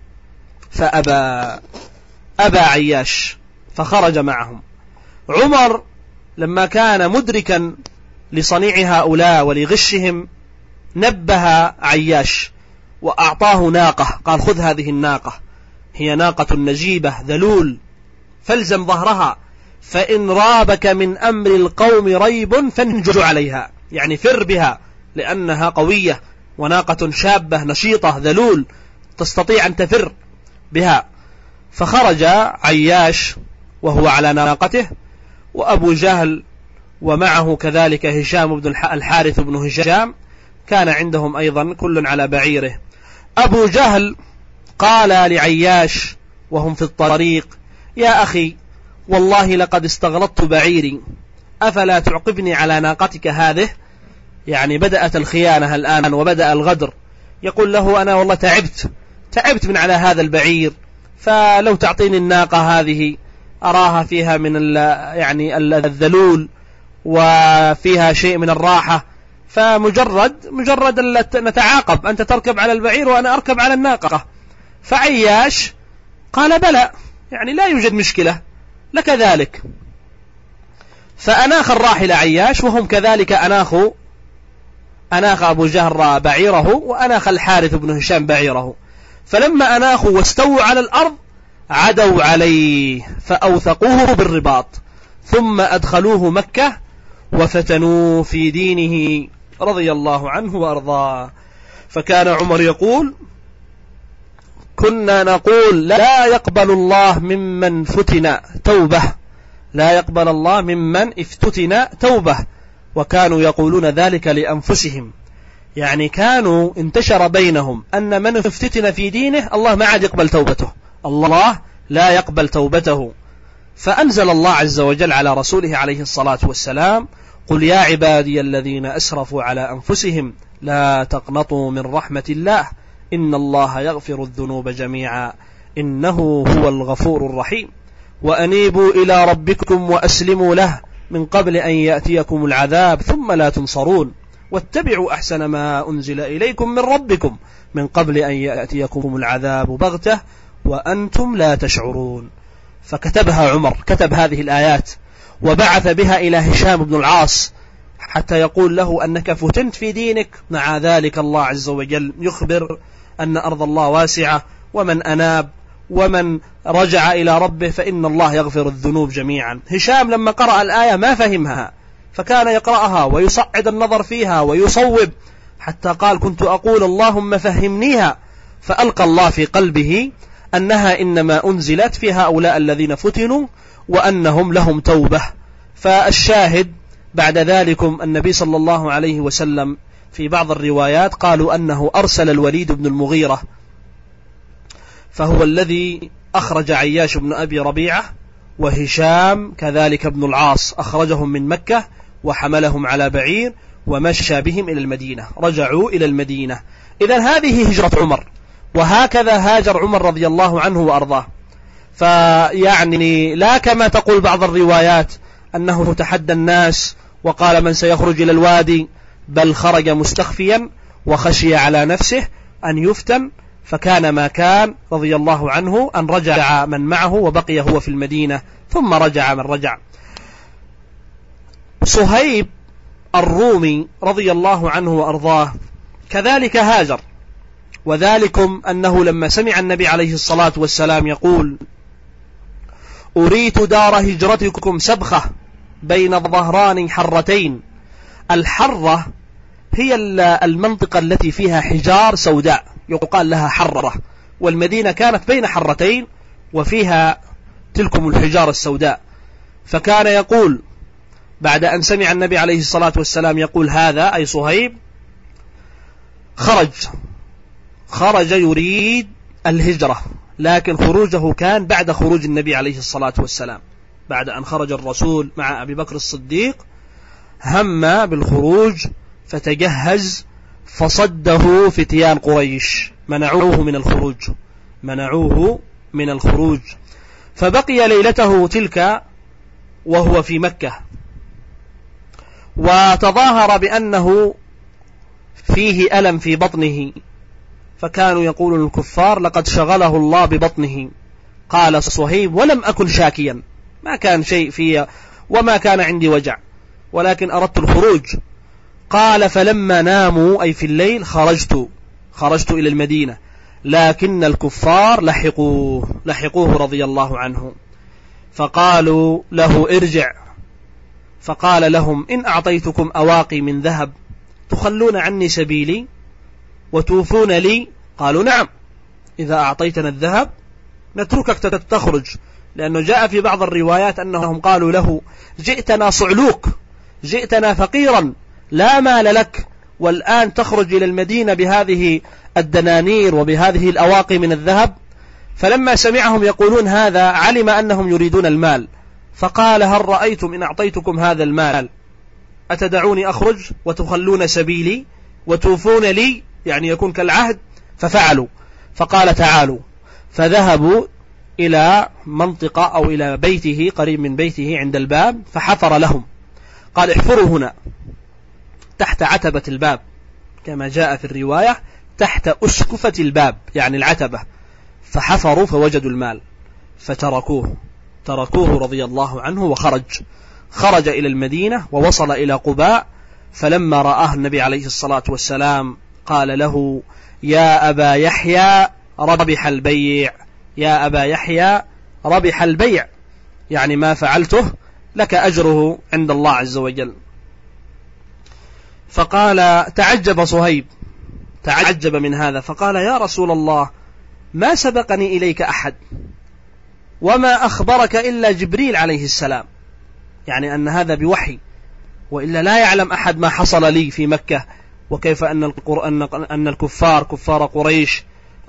أبى عياش فخرج معهم. عمر لما كان مدركا لصنيع هؤلاء ولغشهم نبه عياش وأعطاه ناقة، قال: خذ هذه الناقة، هي ناقة نجيبة ذلول، فالزم ظهرها، فإن رابك من أمر القوم ريب فانجر عليها، يعني فر بها لأنها قوية وناقة شابة نشيطة ذلول تستطيع أن تفر بها. فخرج عياش وهو على ناقته، وأبو جهل ومعه كذلك هشام بن الحارث بن هشام كان عندهم أيضا كل على بعيره. أبو جهل قال لعياش وهم في الطريق: يا أخي والله لقد استغلطت بعيري، أفلا تعقبني على ناقتك هذه؟ يعني بدأت الخيانة الآن وبدأ الغدر. يقول له: أنا والله تعبت من على هذا البعير، فلو تعطيني الناقة هذه أراها فيها من يعني الذلول وفيها شيء من الراحة، فمجرد نتعاقب، أنت تركب على البعير وأنا أركب على الناقة. فعياش قال: بلى، يعني لا يوجد مشكلة لك ذلك. فأناخ الراحل عياش، وهم كذلك أناخوا أناخ أبو جهل بعيره وأناخ الحارث بن هشام بعيره، فلما أناخوا واستووا على الأرض عدوا عليه فأوثقوه بالرباط، ثم أدخلوه مكة وفتنوا في دينه رضي الله عنه وأرضاه. فكان عمر يقول: كنا نقول لا يقبل الله ممن فتن توبة، لا يقبل الله ممن افتتن توبة، وكانوا يقولون ذلك لأنفسهم، يعني كانوا انتشر بينهم أن من افتتن في دينه الله ما عاد يقبل توبته، الله لا يقبل توبته. فأنزل الله عز وجل على رسوله عليه الصلاة والسلام: قل يا عبادي الذين أسرفوا على أنفسهم لا تقنطوا من رحمة الله إن الله يغفر الذنوب جميعا إنه هو الغفور الرحيم، وأنيبوا إلى ربكم وأسلموا له من قبل أن يأتيكم العذاب ثم لا تنصرون، واتبعوا أحسن ما أنزل إليكم من ربكم من قبل أن يأتيكم العذاب بغتة وأنتم لا تشعرون. فكتبها عمر، كتب هذه الآيات وبعث بها إلى هشام بن العاص حتى يقول له أنك فتنت في دينك. مع ذلك الله عز وجل يخبر أن أرض الله واسعة، ومن أناب ومن رجع إلى ربه فإن الله يغفر الذنوب جميعا. هشام لما قرأ الآية ما فهمها، فكان يقرأها ويصعد النظر فيها ويصوب، حتى قال: كنت أقول اللهم فهمنيها، فألقى الله في قلبه أنها إنما أنزلت في هؤلاء الذين فتنوا وأنهم لهم توبة. فالشاهد بعد ذلكم النبي صلى الله عليه وسلم في بعض الروايات قالوا أنه أرسل الوليد بن المغيرة، فهو الذي أخرج عياش بن أبي ربيعة، وهشام كذلك بن العاص أخرجهم من مكة وحملهم على بعير ومشى بهم إلى المدينة، رجعوا إلى المدينة. إذن هذه هجرة عمر، وهكذا هاجر عمر رضي الله عنه وأرضاه. فيعني لا كما تقول بعض الروايات أنه تحدى الناس وقال من سيخرج إلى الوادي، بل خرج مستخفيا وخشي على نفسه أن يفتن، فكان ما كان رضي الله عنه أن رجع من معه وبقي هو في المدينة، ثم رجع من رجع. صهيب الرومي رضي الله عنه وأرضاه كذلك هاجر، وذلكم أنه لما سمع النبي عليه الصلاة والسلام يقول: أريت دار هجرتكم سبخة بين ظهران حرتين. الحرة هي المنطقة التي فيها حجار سوداء يقال لها حرة، والمدينة كانت بين حرتين وفيها تلكم الحجار السوداء. فكان يقول بعد أن سمع النبي عليه الصلاة والسلام يقول هذا، أي صهيب، خرج يريد الهجرة، لكن خروجه كان بعد خروج النبي عليه الصلاة والسلام، بعد أن خرج الرسول مع أبي بكر الصديق هم بالخروج فتجهز، فصده فتيان قريش، منعوه من الخروج، فبقي ليلته تلك وهو في مكة، وتظاهر بأنه فيه ألم في بطنه، فكانوا يقولون الكفار لقد شغله الله ببطنه. قال صهيب: ولم أكن شاكيا، ما كان شيء في وما كان عندي وجع، ولكن أردت الخروج. قال: فلما ناموا أي في الليل خرجت إلى المدينة، لكن الكفار لحقوه رضي الله عنه، فقالوا له: ارجع. فقال لهم: إن أعطيتكم أواقي من ذهب تخلون عني سبيلي وتوفون لي؟ قالوا: نعم، إذا أعطيتنا الذهب نتركك تخرج، لأنه جاء في بعض الروايات أنهم قالوا له: جئتنا صعلوك، جئتنا فقيرا لا مال لك، والآن تخرج إلى المدينة بهذه الدنانير وبهذه الأواقي من الذهب. فلما سمعهم يقولون هذا علم أنهم يريدون المال، فقال: هل رأيتم إن أعطيتكم هذا المال أتدعوني أخرج وتخلون سبيلي وتوفون لي، يعني يكون كالعهد؟ ففعلوا. فقال: تعالوا. فذهبوا إلى منطقة أو إلى بيته قريب من بيته عند الباب، فحفر لهم، قال: احفروا هنا تحت عتبة الباب، كما جاء في الرواية تحت أسكفة الباب يعني العتبة. فحفروا فوجدوا المال فتركوه رضي الله عنه، خرج إلى المدينة ووصل إلى قباء، فلما رآه النبي عليه الصلاة والسلام قال له: يا أبا يحيى ربح البيع، يا أبا يحيى ربح البيع، يعني ما فعلته لك أجره عند الله عز وجل. فقال تعجب صهيب، تعجب من هذا، فقال: يا رسول الله، ما سبقني إليك أحد وما أخبرك إلا جبريل عليه السلام، يعني أن هذا بوحي، وإلا لا يعلم أحد ما حصل لي في مكة، وكيف أن الكفار كفار قريش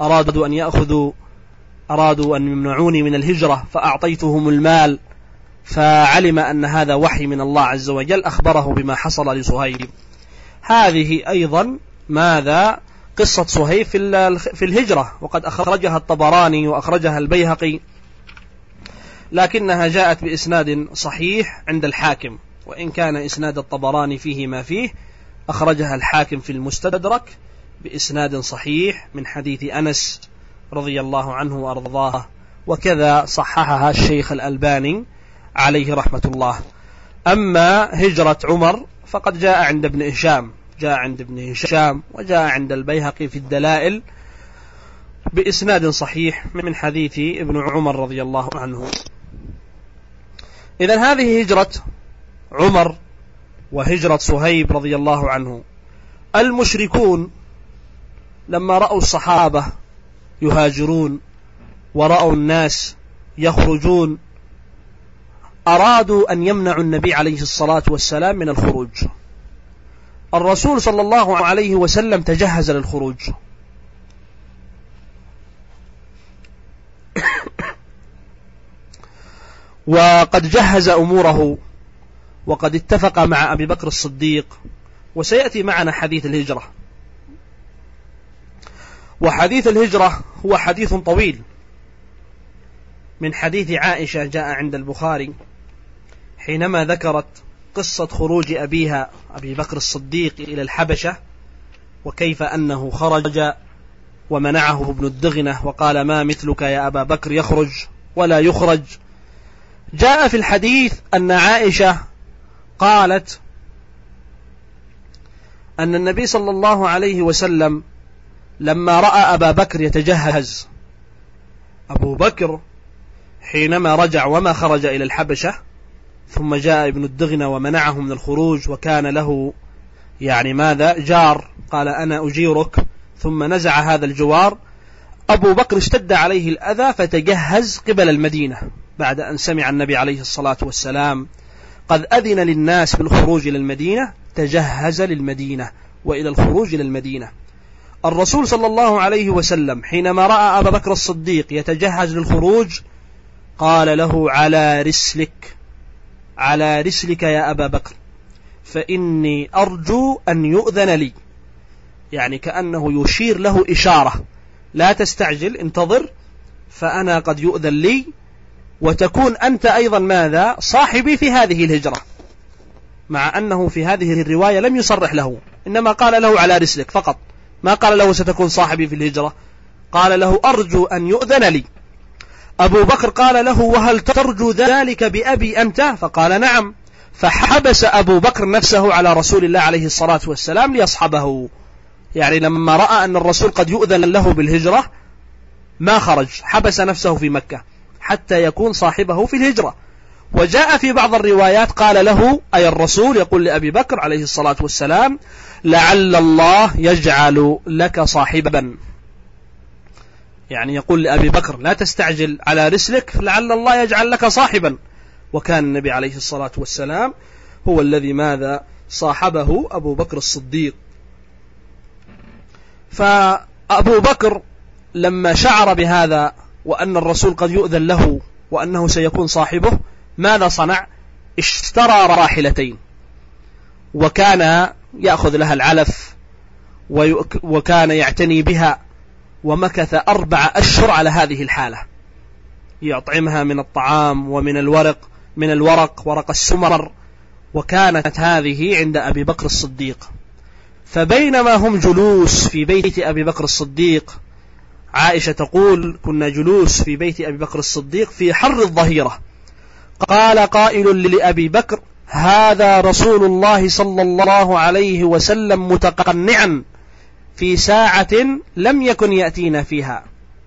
أرادوا أن يمنعوني من الهجرة فأعطيتهم المال، فعلم أن هذا وحي من الله عز وجل أخبره بما حصل لصهيب. هذه أيضا ماذا قصة صهيب في الهجرة، وقد أخرجها الطبراني وأخرجها البيهقي، لكنها جاءت بإسناد صحيح عند الحاكم، وإن كان إسناد الطبراني فيه ما فيه. أخرجها الحاكم في المستدرك بإسناد صحيح من حديث أنس رضي الله عنه وأرضاه، وكذا صححها الشيخ الألباني عليه رحمة الله. أما هجرة عمر فقد جاء عند ابن هشام، وجاء عند البيهقي في الدلائل بإسناد صحيح من حديث ابن عمر رضي الله عنه. إذن هذه هجرة عمر وهجرة صهيب رضي الله عنه. المشركون لما رأوا الصحابة يهاجرون ورأوا الناس يخرجون أرادوا أن يمنعوا النبي عليه الصلاة والسلام من الخروج. الرسول صلى الله عليه وسلم تجهز للخروج، وقد جهز أموره، وقد اتفق مع أبي بكر الصديق، وسيأتي معنا حديث الهجرة. وحديث الهجرة هو حديث طويل، من حديث عائشة جاء عند البخاري حينما ذكرت قصة خروج أبيها أبي بكر الصديق إلى الحبشة، وكيف أنه خرج ومنعه ابن الدغنة وقال: ما مثلك يا أبا بكر يخرج ولا يخرج. جاء في الحديث أن عائشة قالت أن النبي صلى الله عليه وسلم لما رأى أبا بكر يتجهز، أبو بكر حينما رجع وما خرج إلى الحبشة، ثم جاء ابن الدغنة ومنعه من الخروج، وكان له يعني ماذا جار، قال: أنا أجيرك، ثم نزع هذا الجوار. أبو بكر اشتد عليه الأذى فتجهز قبل المدينة بعد أن سمع النبي عليه الصلاة والسلام قد أذن للناس بالخروج إلى المدينة، تجهز للمدينة وإلى الخروج إلى المدينة. الرسول صلى الله عليه وسلم حينما رأى أبا بكر الصديق يتجهز للخروج قال له: على رسلك يا أبا بكر، فإني أرجو أن يؤذن لي، يعني كأنه يشير له إشارة: لا تستعجل، انتظر، فأنا قد يؤذن لي، وتكون أنت أيضا ماذا صاحبي في هذه الهجرة. مع أنه في هذه الرواية لم يصرح له، إنما قال له على رسلك فقط، ما قال له ستكون صاحبي في الهجرة، قال له أرجو أن يؤذن لي. أبو بكر قال له: وهل ترجو ذلك بأبي أنت؟ فقال: نعم. فحبس أبو بكر نفسه على رسول الله عليه الصلاة والسلام ليصحبه، يعني لما رأى أن الرسول قد يؤذن له بالهجرة ما خرج، حبس نفسه في مكة حتى يكون صاحبه في الهجرة. وجاء في بعض الروايات قال له، أي الرسول يقول لأبي بكر عليه الصلاة والسلام: لعل الله يجعل لك صاحبا، يعني يقول لأبي بكر: لا تستعجل، على رسلك، لعل الله يجعل لك صاحبا. وكان النبي عليه الصلاة والسلام هو الذي ماذا صاحبه أبو بكر الصديق. فأبو بكر لما شعر بهذا وأن الرسول قد يؤذن له وأنه سيكون صاحبه، ماذا صنع؟ اشترى راحلتين، وكان يأخذ لها العلف وكان يعتني بها، ومكث 4 أشهر على هذه الحالة، يطعمها من الطعام ومن الورق ورق السمر، وكانت هذه عند أبي بكر الصديق. فبينما هم جلوس في بيت أبي بكر الصديق، عائشة تقول: كنا جلوس في بيت أبي بكر الصديق في حر الظهيرة، قال قائل لأبي بكر: هذا رسول الله صلى الله عليه وسلم متقنعا في ساعة لم يكن يأتينا فيها.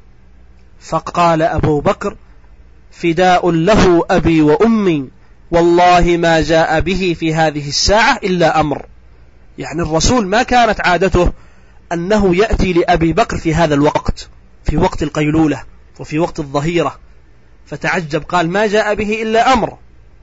فقال أبو بكر: فداء له أبي وأمي، والله ما جاء به في هذه الساعة إلا أمر. يعني الرسول ما كانت عادته أنه يأتي لأبي بكر في هذا الوقت، في وقت القيلولة وفي وقت الظهيرة، فتعجب قال: ما جاء به إلا أمر.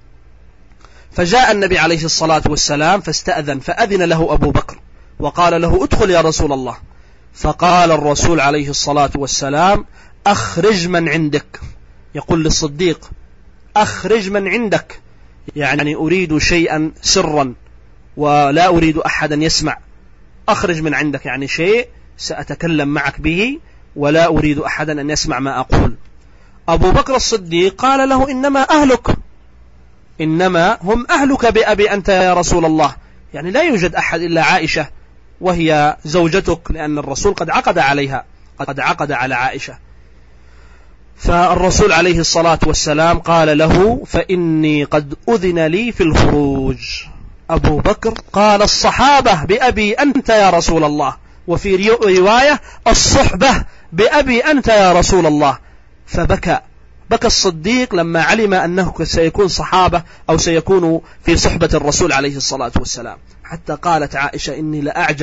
فجاء النبي عليه الصلاة والسلام فاستأذن، فأذن له أبو بكر وقال له: ادخل يا رسول الله. فقال الرسول عليه الصلاة والسلام: أخرج من عندك. يقول للصديق: أخرج من عندك، يعني أريد شيئا سرا ولا أريد أحدا يسمع. أخرج من عندك يعني شيء سأتكلم معك به ولا أريد أحدا أن يسمع ما أقول. أبو بكر الصديق قال له: إنما أهلك، إنما هم أهلك بأبي أنت يا رسول الله، يعني لا يوجد أحد إلا عائشة وهي زوجتك، لأن الرسول قد عقد عليها، قد عقد على عائشة. فالرسول عليه الصلاة والسلام قال له: فإني قد أذن لي في الخروج. أبو بكر قال: الصحابة بأبي أنت يا رسول الله، وفي رواية: الصحبة بأبي أنت يا رسول الله. فبكى الصديق لما علم أنه سيكون صحابة أو سيكون في صحبة الرسول عليه الصلاة والسلام، حتى قالت عائشة: إني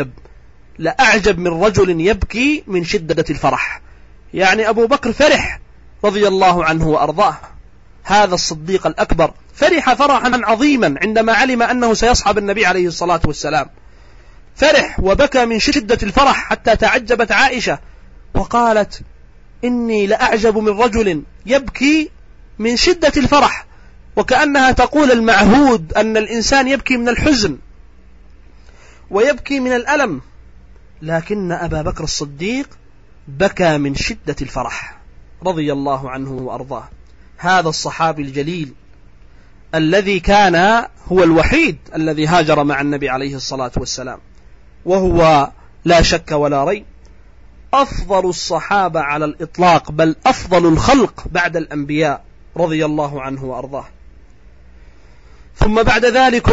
لأعجب من رجل يبكي من شدة الفرح. يعني أبو بكر فرح رضي الله عنه وأرضاه، هذا الصديق الأكبر فرح فرحا عظيما عندما علم أنه سيصحب النبي عليه الصلاة والسلام، فرح وبكى من شدة الفرح حتى تعجبت عائشة وقالت: إني لأعجب من رجل يبكي من شدة الفرح، وكأنها تقول المعهود أن الإنسان يبكي من الحزن ويبكي من الألم، لكن أبا بكر الصديق بكى من شدة الفرح رضي الله عنه وأرضاه. هذا الصحابي الجليل الذي كان هو الوحيد الذي هاجر مع النبي عليه الصلاة والسلام، وهو لا شك ولا ريب أفضل الصحابة على الإطلاق، بل أفضل الخلق بعد الأنبياء رضي الله عنه وأرضاه. ثم بعد ذلك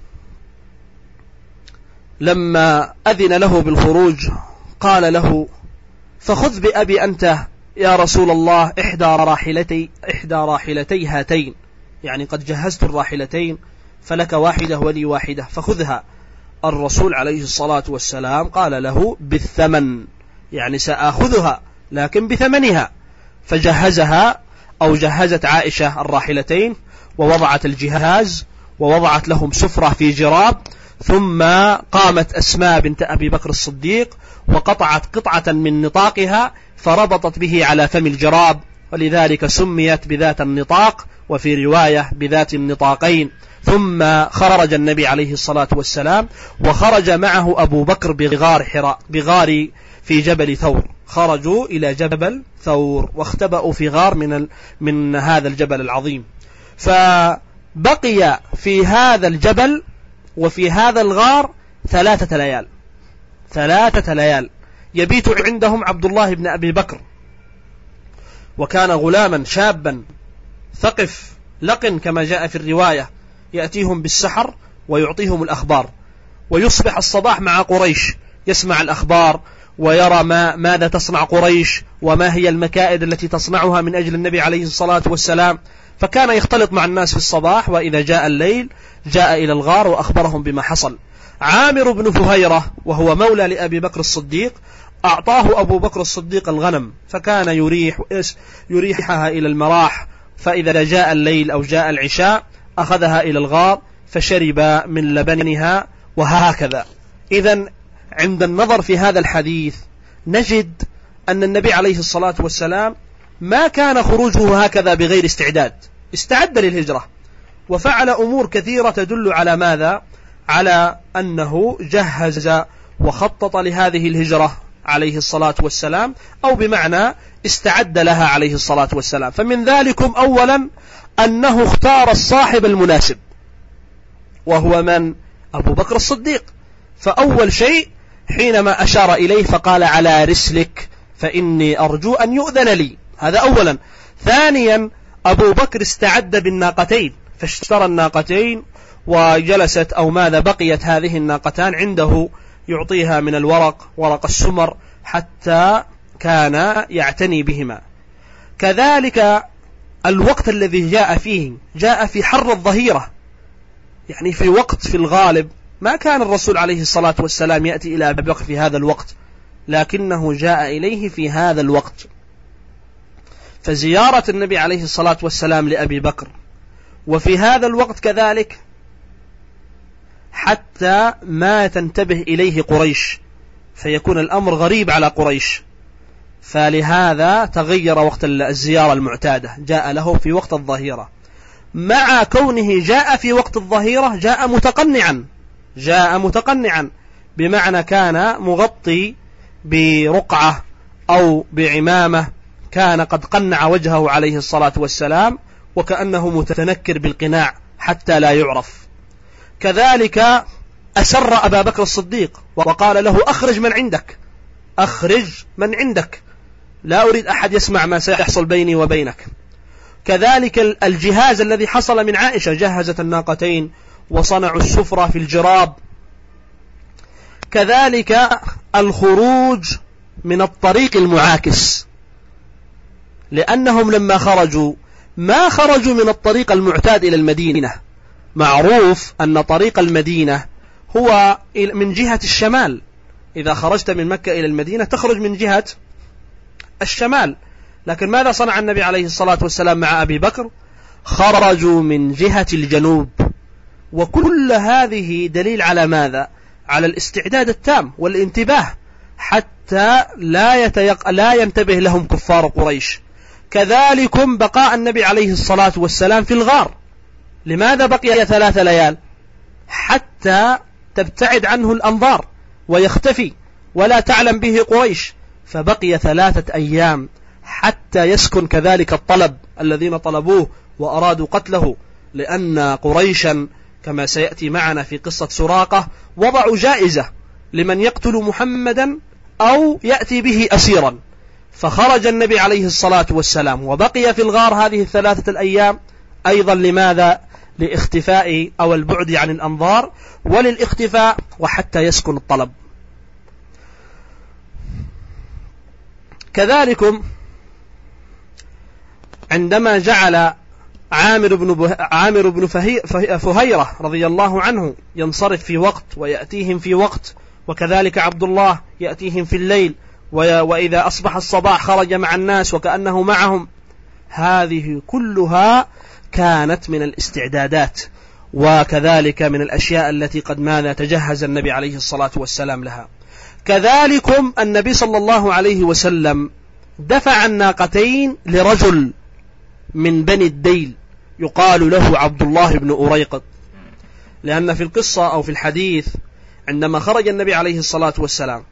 لما أذن له بالخروج قال له: فخذ بأبي أنت يا رسول الله إحدى راحلتي هاتين، يعني قد جهزت الراحلتين فلك واحدة ولي واحدة فخذها. الرسول عليه الصلاة والسلام قال له: بالثمن، يعني سأخذها لكن بثمنها. فجهزها أو جهزت عائشة الراحلتين ووضعت الجهاز ووضعت لهم سفرة في جراب، ثم قامت أسماء بنت أبي بكر الصديق وقطعت قطعة من نطاقها فربطت به على فم الجراب، ولذلك سميت بذات النطاق، وفي رواية بذات النطاقين. ثم خرج النبي عليه الصلاة والسلام وخرج معه أبو بكر بغار في جبل ثور، خرجوا إلى جبل ثور واختبأوا في غار من هذا الجبل العظيم. فبقي في هذا الجبل وفي هذا الغار 3 ليال يبيت عندهم عبد الله بن أبي بكر، وكان غلاما شابا ثقف لقن كما جاء في الرواية، يأتيهم بالسحر ويعطيهم الأخبار، ويصبح الصباح مع قريش يسمع الأخبار ويرى ماذا تصنع قريش وما هي المكائد التي تصنعها من أجل النبي عليه الصلاة والسلام. فكان يختلط مع الناس في الصباح، وإذا جاء الليل جاء إلى الغار وأخبرهم بما حصل. عامر بن فهيرة وهو مولى لأبي بكر الصديق أعطاه أبو بكر الصديق الغنم، فكان يريحها إلى المراح، فإذا جاء الليل أو جاء العشاء أخذها إلى الغار فشرب من لبنها، وهكذا. إذن عند النظر في هذا الحديث نجد أن النبي عليه الصلاة والسلام ما كان خروجه هكذا بغير استعد للهجرة، وفعل أمور كثيرة تدل على ماذا؟ على أنه جهز وخطط لهذه الهجرة عليه الصلاة والسلام، أو بمعنى استعد لها عليه الصلاة والسلام. فمن ذلكم أولا أنه اختار الصاحب المناسب، وهو من؟ أبو بكر الصديق. فأول شيء حينما أشار إليه فقال: على رسلك فإني أرجو أن يؤذن لي، هذا أولا. ثانيا أبو بكر استعد بالناقتين، فاشترى الناقتين وجلست أو ماذا بقيت هذه الناقتان عنده يعطيها من ورق السمر حتى كان يعتني بهما. كذلك الوقت الذي جاء في حر الظهيرة، يعني في وقت في الغالب ما كان الرسول عليه الصلاة والسلام يأتي إلى أبي بكر في هذا الوقت، لكنه جاء إليه في هذا الوقت. فزيارة النبي عليه الصلاة والسلام لأبي بكر وفي هذا الوقت كذلك حتى ما تنتبه إليه قريش، فيكون الأمر غريب على قريش، فلهذا تغير وقت الزيارة المعتادة، جاء له في وقت الظهيرة. مع كونه جاء في وقت الظهيرة جاء متقنعا بمعنى كان مغطي برقعة أو بعمامة، كان قد قنع وجهه عليه الصلاة والسلام وكأنه متنكر بالقناع حتى لا يعرف. كذلك أسر أبا بكر الصديق وقال له أخرج من عندك، لا أريد أحد يسمع ما سيحصل بيني وبينك. كذلك الجهاز الذي حصل من عائشة، جهزت الناقتين وصنعوا السفرة في الجراب. كذلك الخروج من الطريق المعاكس، لأنهم لما خرجوا ما خرجوا من الطريق المعتاد إلى المدينة. معروف أن طريق المدينة هو من جهة الشمال، إذا خرجت من مكة إلى المدينة تخرج من جهة الشمال، لكن ماذا صنع النبي عليه الصلاة والسلام مع أبي بكر؟ خرجوا من جهة الجنوب. وكل هذه دليل على ماذا؟ على الاستعداد التام والانتباه حتى لا ينتبه لهم كفار قريش. كذلكم بقاء النبي عليه الصلاة والسلام في الغار. لماذا بقي 3 ليال؟ حتى تبتعد عنه الأنظار ويختفي ولا تعلم به قريش، فبقي 3 أيام حتى يسكن كذلك الطلب الذين طلبوه وأرادوا قتله، لأن قريشا كما سيأتي معنا في قصة سراقة وضعوا جائزة لمن يقتل محمدا أو يأتي به أسيرا. فخرج النبي عليه الصلاة والسلام وبقي في الغار هذه 3 الأيام أيضا. لماذا؟ لاختفاء أو البعد عن الأنظار وللاختفاء وحتى يسكن الطلب. كذلكم عندما جعل عامر بن فهيرة رضي الله عنه ينصرف في وقت ويأتيهم في وقت، وكذلك عبد الله يأتيهم في الليل، وإذا أصبح الصباح خرج مع الناس وكأنه معهم، هذه كلها كانت من الاستعدادات وكذلك من الأشياء التي قد ماذا تجهز النبي عليه الصلاة والسلام لها. كذلكم النبي صلى الله عليه وسلم دفع الناقتين لرجل من بني الديل يقال له عبد الله بن أريقط، لأن في القصة أو في الحديث عندما خرج النبي عليه الصلاة والسلام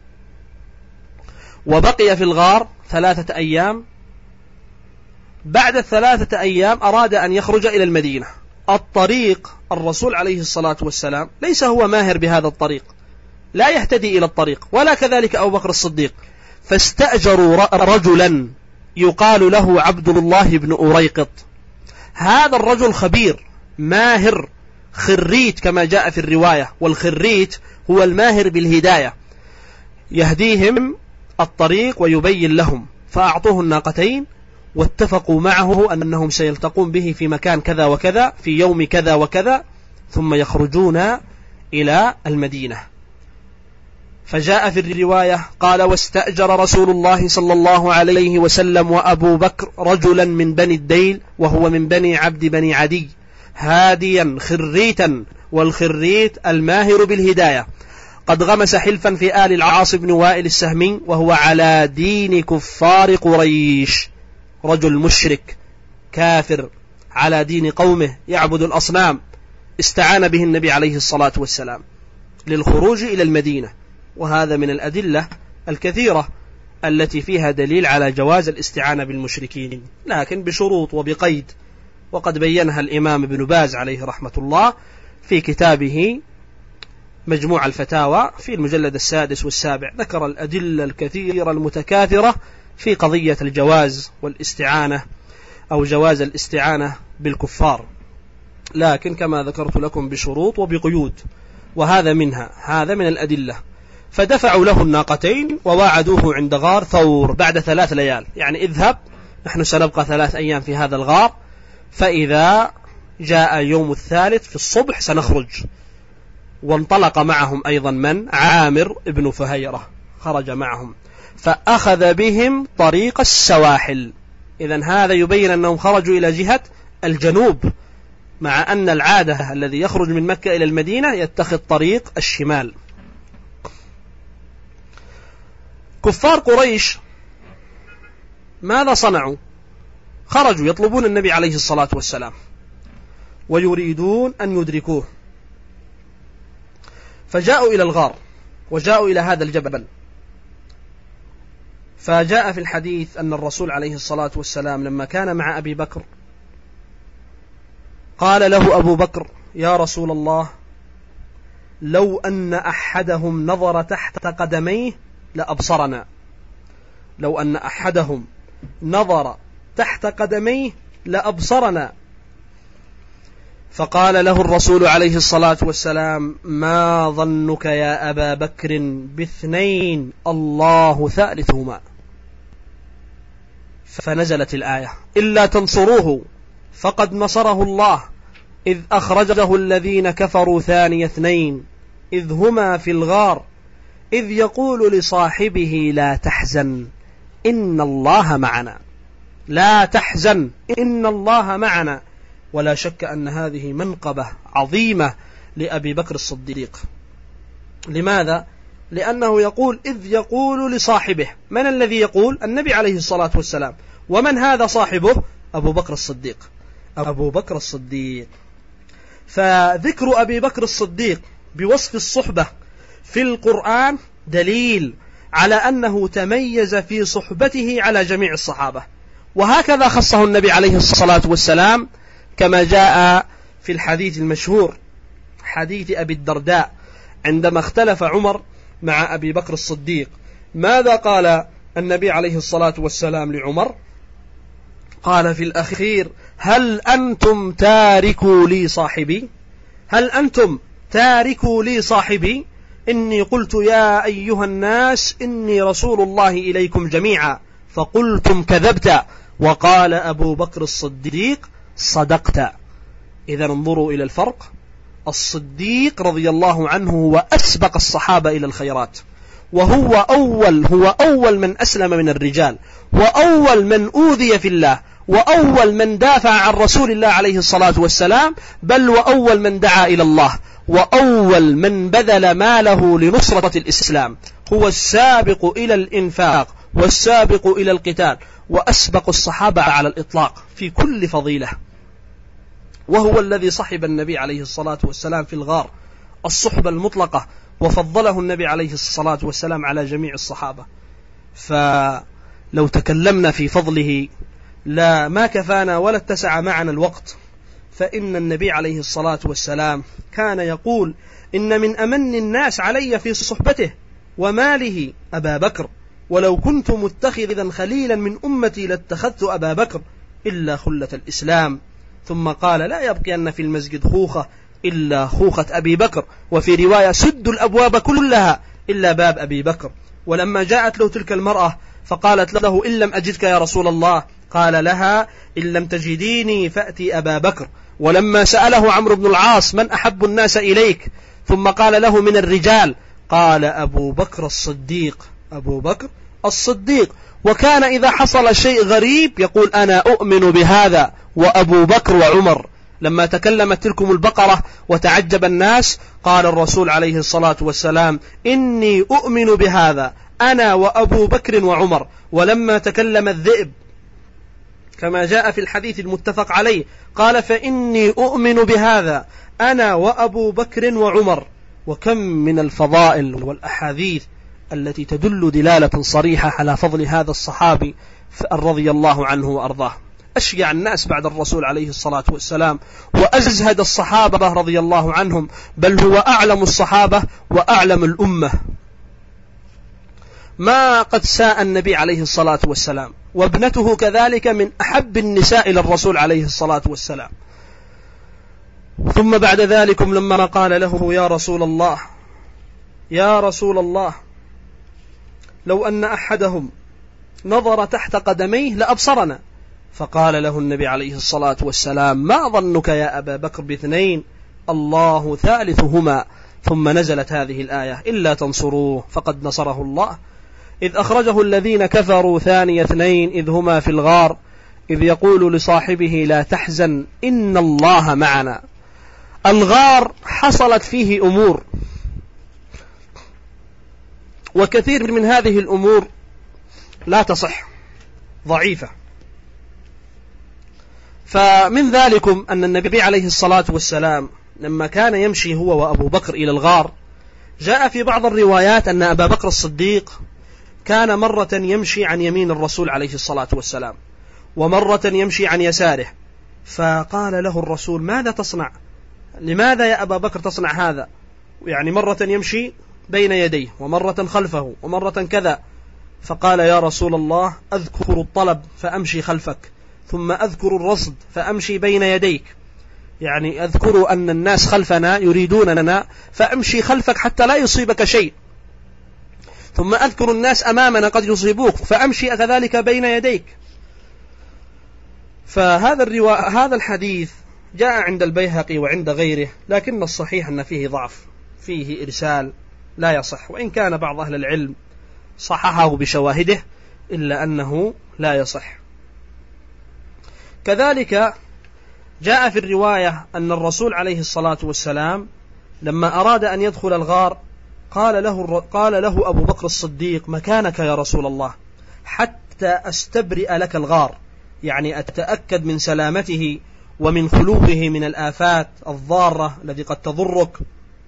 وبقي في الغار 3 أيام، بعد 3 أيام أراد أن يخرج إلى المدينة. الطريق الرسول عليه الصلاة والسلام ليس هو ماهر بهذا الطريق، لا يهتدي إلى الطريق، ولا كذلك أبو بكر الصديق، فاستأجروا رجلا يقال له عبد الله بن أريقط. هذا الرجل خبير ماهر خريت كما جاء في الرواية، والخريت هو الماهر بالهداية، يهديهم الطريق ويبين لهم. فأعطوه الناقتين واتفقوا معه أنهم سيلتقون به في مكان كذا وكذا في يوم كذا وكذا، ثم يخرجون إلى المدينة. فجاء في الرواية قال: واستأجر رسول الله صلى الله عليه وسلم وأبو بكر رجلا من بني الديل وهو من بني عبد بني عدي هاديا خريتا، والخريت الماهر بالهداية، قد غمس حلفا في آل العاص بن وائل السهمي وهو على دين كفار قريش، رجل مشرك كافر على دين قومه يعبد الأصنام، استعان به النبي عليه الصلاة والسلام للخروج إلى المدينة. وهذا من الأدلة الكثيرة التي فيها دليل على جواز الاستعانة بالمشركين، لكن بشروط وبقيد، وقد بينها الإمام ابن باز عليه رحمة الله في كتابه مجموع الفتاوى في المجلد 6 و7، ذكر الأدلة الكثيرة المتكاثرة في قضية الجواز والاستعانة أو جواز الاستعانة بالكفار. لكن كما ذكرت لكم بشروط وبقيود، وهذا منها، هذا من الأدلة. فدفعوا له الناقتين وواعدوه عند غار ثور بعد 3 ليال، يعني اذهب نحن سنبقى 3 أيام في هذا الغار، فإذا جاء يوم الثالث في الصبح سنخرج. وانطلق معهم أيضا من؟ عامر ابن فهيرة خرج معهم، فأخذ بهم طريق السواحل. إذن هذا يبين أنهم خرجوا إلى جهة الجنوب، مع أن العادة الذي يخرج من مكة إلى المدينة يتخذ طريق الشمال. كفار قريش ماذا صنعوا؟ خرجوا يطلبون النبي عليه الصلاة والسلام ويريدون أن يدركوه، فجاءوا إلى الغار وجاءوا إلى هذا الجبل. فجاء في الحديث أن الرسول عليه الصلاة والسلام لما كان مع أبي بكر قال له أبو بكر: يا رسول الله، لو أن أحدهم نظر تحت قدميه لأبصرنا. لو أن أحدهم نظر تحت قدميه لأبصرنا. فقال له الرسول عليه الصلاة والسلام: ما ظنك يا أبا بكر ب2 الله ثالثهما. فنزلت الآية: إلا تنصروه فقد نصره الله إذ أخرجه الذين كفروا ثاني 2 إذ هما في الغار إذ يقول لصاحبه لا تحزن إن الله معنا. لا تحزن إن الله معنا. ولا شك أن هذه منقبة عظيمة لأبي بكر الصديق. لماذا؟ لأنه يقول إذ يقول لصاحبه. من الذي يقول؟ النبي عليه الصلاة والسلام. ومن هذا صاحبه؟ أبو بكر الصديق. أبو بكر الصديق. فذكر أبي بكر الصديق بوصف الصحبة في القرآن دليل على أنه تميز في صحبته على جميع الصحابة. وهكذا خصه النبي عليه الصلاة والسلام كما جاء في الحديث المشهور حديث أبي الدرداء عندما اختلف عمر مع أبي بكر الصديق. ماذا قال النبي عليه الصلاة والسلام لعمر؟ قال في الأخير: هل أنتم تاركوا لي صاحبي؟ هل أنتم تاركوا لي صاحبي؟ إني قلت يا أيها الناس إني رسول الله إليكم جميعا فقلتم كذبت. وقال أبو بكر الصديق: صدقت. إذا انظروا إلى الفرق. الصديق رضي الله عنه هو أسبق الصحابة إلى الخيرات، وهو أول من أسلم من الرجال، وأول من أوذي في الله، وأول من دافع عن رسول الله عليه الصلاة والسلام، بل وأول من دعا إلى الله، وأول من بذل ماله لنصرة الإسلام. هو السابق إلى الإنفاق والسابق إلى القتال، وأسبق الصحابة على الإطلاق في كل فضيلة. وهو الذي صحب النبي عليه الصلاة والسلام في الغار الصحبة المطلقة، وفضله النبي عليه الصلاة والسلام على جميع الصحابة. فلو تكلمنا في فضله لا ما كفانا ولا اتسع معنا الوقت. فإن النبي عليه الصلاة والسلام كان يقول: إن من أمن الناس علي في صحبته وماله أبا بكر، ولو كنت متخذا خليلا من أمتي لاتخذت أبا بكر إلا خلة الإسلام. ثم قال: لا يبقي أن في المسجد خوخة إلا خوخة أبي بكر، وفي رواية: سدوا الأبواب كلها إلا باب أبي بكر. ولما جاءت له تلك المرأة فقالت له: إن لم أجدك يا رسول الله، قال لها: إن لم تجديني فأتي أبا بكر. ولما سأله عمرو بن العاص: من أحب الناس إليك؟ ثم قال له: من الرجال، قال: أبو بكر الصديق. أبو بكر الصديق. وكان إذا حصل شيء غريب يقول: أنا أؤمن بهذا وأبو بكر وعمر. لما تكلمت تلكم البقرة وتعجب الناس قال الرسول عليه الصلاة والسلام: إني أؤمن بهذا أنا وأبو بكر وعمر. ولما تكلم الذئب كما جاء في الحديث المتفق عليه قال: فإني أؤمن بهذا أنا وأبو بكر وعمر. وكم من الفضائل والأحاديث التي تدل دلالة صريحة على فضل هذا الصحابي رضي الله عنه وأرضاه. أشجع الناس بعد الرسول عليه الصلاة والسلام، وأزهد الصحابة رضي الله عنهم، بل هو أعلم الصحابة وأعلم الأمة. ما قد ساء النبي عليه الصلاة والسلام، وابنته كذلك من أحب النساء إلى الرسول عليه الصلاة والسلام. ثم بعد ذلك لما قال له يا رسول الله لو أن أحدهم نظر تحت قدميه لأبصرنا، فقال له النبي عليه الصلاة والسلام: ما ظنك يا أبا بكر باثنين الله ثالثهما. ثم نزلت هذه الآية: إلا تنصروه فقد نصره الله إذ أخرجه الذين كفروا ثاني اثنين إذ هما في الغار إذ يقول لصاحبه لا تحزن إن الله معنا. الغار حصلت فيه أمور، وكثير من هذه الأمور لا تصح، ضعيفة. فمن ذلكم أن النبي عليه الصلاة والسلام لما كان يمشي هو وأبو بكر إلى الغار، جاء في بعض الروايات أن أبا بكر الصديق كان مرة يمشي عن يمين الرسول عليه الصلاة والسلام، ومرة يمشي عن يساره، فقال له الرسول: ماذا تصنع؟ لماذا يا أبا بكر تصنع هذا؟ يعني مرة يمشي بين يديه، ومرة خلفه، ومرة كذا. فقال: يا رسول الله أذكر الطلب فأمشي خلفك، ثم أذكر الرصد فأمشي بين يديك، يعني أذكر أن الناس خلفنا يريدوننا فأمشي خلفك حتى لا يصيبك شيء، ثم أذكر الناس أمامنا قد يصيبوك فأمشي كذلك بين يديك. هذا الحديث جاء عند البيهقي وعند غيره، لكن الصحيح أن فيه ضعف، فيه إرسال لا يصح، وإن كان بعض أهل العلم صححه بشواهده إلا أنه لا يصح. كذلك جاء في الرواية أن الرسول عليه الصلاة والسلام لما أراد أن يدخل الغار قال له أبو بكر الصديق: مكانك يا رسول الله حتى أستبرئ لك الغار، يعني أتأكد من سلامته ومن خلوه من الآفات الضارة التي قد تضرك.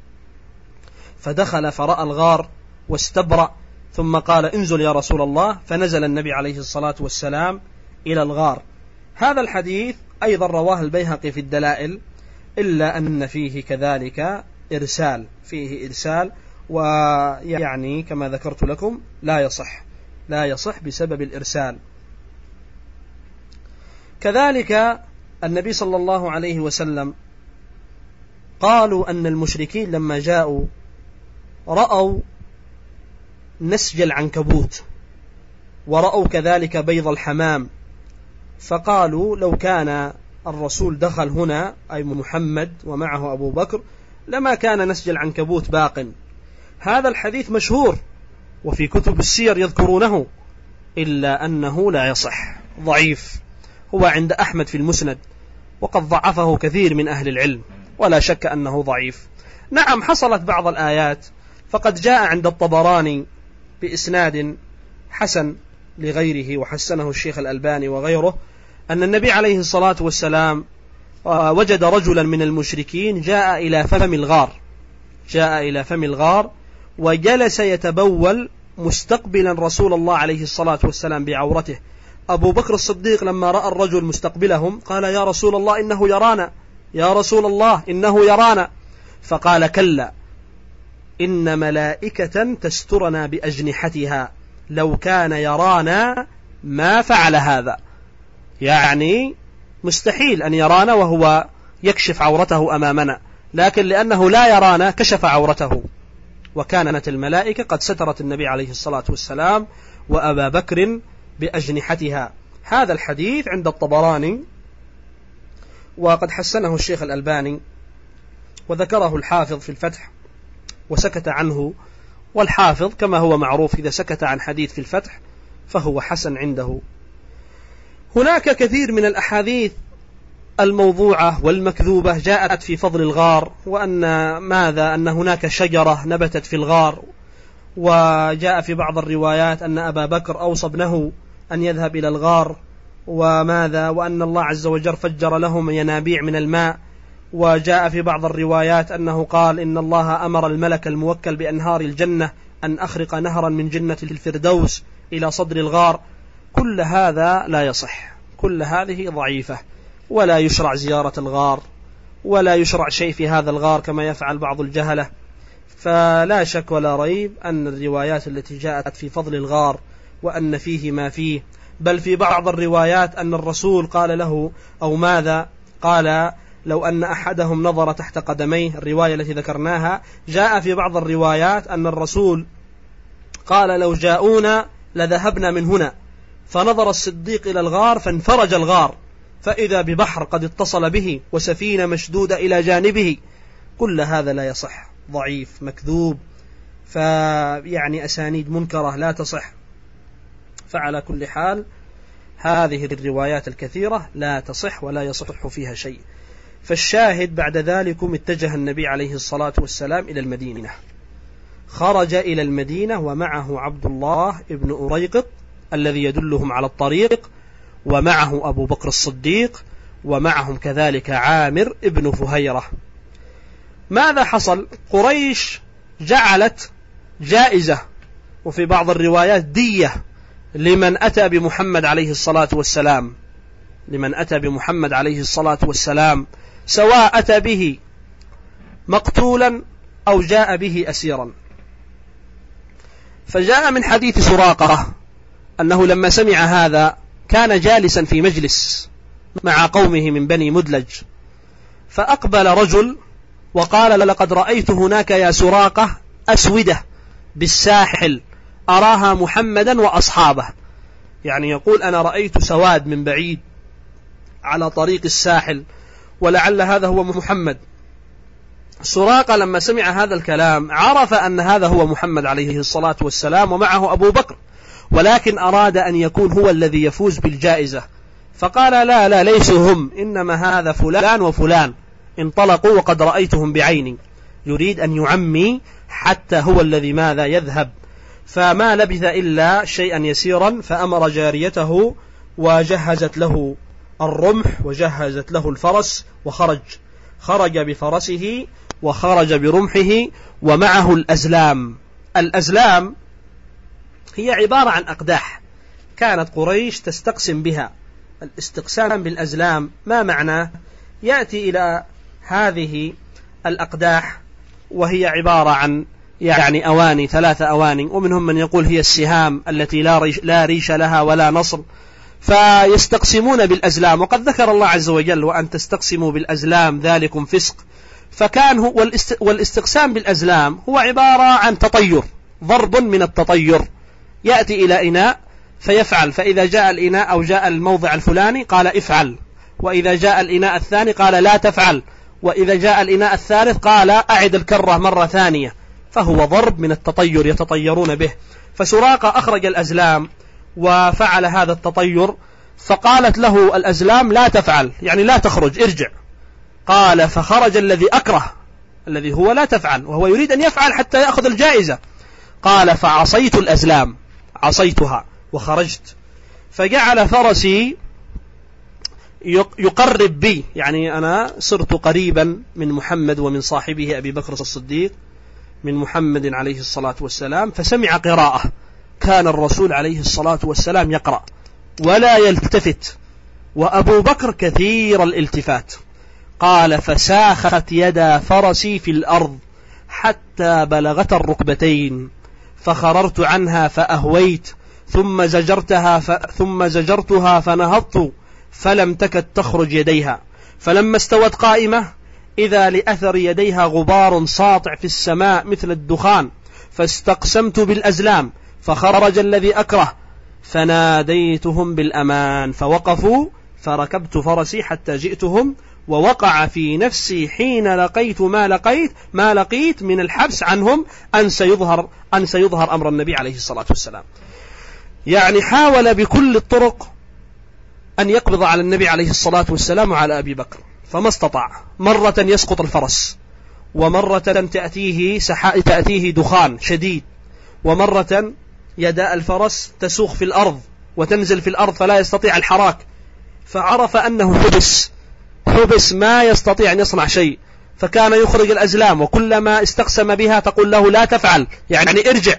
فدخل فرأى الغار واستبرأ، ثم قال: انزل يا رسول الله، فنزل النبي عليه الصلاة والسلام إلى الغار. هذا الحديث أيضا رواه البيهقي في الدلائل، إلا أن فيه كذلك إرسال، ويعني كما ذكرت لكم لا يصح بسبب الإرسال. كذلك النبي صلى الله عليه وسلم قالوا أن المشركين لما جاءوا رأوا نسج العنكبوت، ورأوا كذلك بيض الحمام، فقالوا: لو كان الرسول دخل هنا، أي محمد ومعه أبو بكر، لما كان نسج العنكبوت باق. هذا الحديث مشهور وفي كتب السير يذكرونه، إلا أنه لا يصح، ضعيف. هو عند أحمد في المسند، وقد ضعفه كثير من أهل العلم، ولا شك أنه ضعيف. نعم، حصلت بعض الآيات، فقد جاء عند الطبراني بإسناد حسن لغيره، وحسنه الشيخ الألباني وغيره، أن النبي عليه الصلاة والسلام وجد رجلا من المشركين جاء إلى فم الغار وجلس يتبول مستقبلا رسول الله عليه الصلاة والسلام بعورته. أبو بكر الصديق لما رأى الرجل مستقبلهم قال: يا رسول الله إنه يرانا، يا رسول الله إنه يرانا. فقال: كلا، إن ملائكة تسترنا بأجنحتها، لو كان يرانا ما فعل هذا. يعني مستحيل أن يرانا وهو يكشف عورته أمامنا، لكن لأنه لا يرانا كشف عورته، وكانت الملائكة قد سترت النبي عليه الصلاة والسلام وأبا بكر بأجنحتها. هذا الحديث عند الطبراني، وقد حسنه الشيخ الألباني، وذكره الحافظ في الفتح وسكت عنه، والحافظ كما هو معروف إذا سكت عن حديث في الفتح فهو حسن عنده. هناك كثير من الأحاديث الموضوعة والمكذوبة جاءت في فضل الغار، أن هناك شجرة نبتت في الغار، وجاء في بعض الروايات أن أبا بكر أوصى ابنه أن يذهب إلى الغار، وأن الله عز وجل فجر لهم ينابيع من الماء. وجاء في بعض الروايات أنه قال: إن الله أمر الملك الموكل بأنهار الجنة أن أخرق نهرا من جنة الفردوس إلى صدر الغار. كل هذا لا يصح، كل هذه ضعيفة، ولا يشرع زيارة الغار، ولا يشرع شيء في هذا الغار كما يفعل بعض الجهلة. فلا شك ولا ريب أن الروايات التي جاءت في فضل الغار وأن فيه ما فيه، بل في بعض الروايات أن الرسول قال له، أو ماذا قال: لو أن أحدهم نظر تحت قدميه، الرواية التي ذكرناها. جاء في بعض الروايات أن الرسول قال لو جاءونا لذهبنا من هنا، فنظر الصديق إلى الغار فانفرج الغار فإذا ببحر قد اتصل به وسفينة مشدودة إلى جانبه. كل هذا لا يصح، ضعيف مكذوب، فيعني أسانيد منكرة لا تصح. فعلى كل حال هذه الروايات الكثيرة لا تصح ولا يصح فيها شيء. فالشاهد بعد ذلك اتجه النبي عليه الصلاة والسلام إلى المدينة، خرج إلى المدينة ومعه عبد الله ابن أريقط الذي يدلهم على الطريق، ومعه أبو بكر الصديق، ومعهم كذلك عامر ابن فهيرة. ماذا حصل؟ قريش جعلت جائزة وفي بعض الروايات دية لمن أتى بمحمد عليه الصلاة والسلام، لمن أتى بمحمد عليه الصلاة والسلام، سواء أتى به مقتولا أو جاء به أسيرا. فجاء من حديث سراقة أنه لما سمع هذا كان جالسا في مجلس مع قومه من بني مدلج، فأقبل رجل وقال لقد رأيت هناك يا سراقة أسودة بالساحل أراها محمدا وأصحابه، يعني يقول أنا رأيت سواد من بعيد على طريق الساحل ولعل هذا هو محمد. سراقة لما سمع هذا الكلام عرف أن هذا هو محمد عليه الصلاة والسلام ومعه أبو بكر، ولكن أراد أن يكون هو الذي يفوز بالجائزة، فقال لا ليسوا هم، إنما هذا فلان وفلان انطلقوا وقد رأيتهم بعيني. يريد أن يعمي حتى هو الذي ماذا يذهب. فما لبث إلا شيئا يسيرا فأمر جاريته وجهزت له الرمح وجهزت له الفرس خرج بفرسه وخرج برمحه ومعه الأزلام. الأزلام هي عبارة عن أقداح كانت قريش تستقسم بها. الاستقسام بالأزلام ما معناه؟ يأتي إلى هذه الأقداح وهي عبارة عن يعني أواني، 3 أواني، ومنهم من يقول هي السهام التي لا ريش لها ولا نصر، فيستقسمون بالأزلام. وقد ذكر الله عز وجل وأن تستقسموا بالأزلام ذلكم فسق. فكان والاستقسام بالأزلام هو عبارة عن تطير، ضرب من التطير، يأتي إلى إناء فيفعل، فإذا جاء الإناء أو جاء الموضع الفلاني قال افعل، وإذا جاء الإناء الثاني قال لا تفعل، وإذا جاء الإناء الثالث قال أعد الكرة مرة ثانية. فهو ضرب من التطير يتطيرون به. فسراقة أخرج الأزلام وفعل هذا التطير، فقالت له الأزلام لا تفعل، يعني لا تخرج، ارجع. قال فخرج الذي أكره الذي هو لا تفعل، وهو يريد أن يفعل حتى يأخذ الجائزة. قال فعصيت الأزلام، عصيتها وخرجت، فجعل فرسي يقرب بي، يعني أنا صرت قريبا من محمد ومن صاحبه أبي بكر الصديق، من محمد عليه الصلاة والسلام. فسمع قراءة، كان الرسول عليه الصلاة والسلام يقرأ ولا يلتفت، وأبو بكر كثير الالتفات. قال فساخت يدا فرسي في الأرض حتى بلغت الركبتين، فخررت عنها فأهويت، ثم زجرتها فنهضت فلم تكد تخرج يديها، فلما استوت قائمة إذا لأثر يديها غبار ساطع في السماء مثل الدخان، فاستقسمت بالأزلام فخرج الذي أكره، فناديتهم بالأمان فوقفوا، فركبت فرسي حتى جئتهم، ووقع في نفسي حين لقيت ما لقيت من الحبس عنهم أن سيظهر أمر النبي عليه الصلاة والسلام. يعني حاول بكل الطرق أن يقبض على النبي عليه الصلاة والسلام وعلى أبي بكر، فما استطاع. مرة يسقط الفرس، ومرة تأتيه دخان شديد، ومرة يدا الفرس تسوق في الأرض وتنزل في الأرض فلا يستطيع الحراك، فعرف أنه حبس ما يستطيع أن يصنع شيء، فكان يخرج الأزلام وكلما استقسم بها تقول له لا تفعل، يعني ارجع.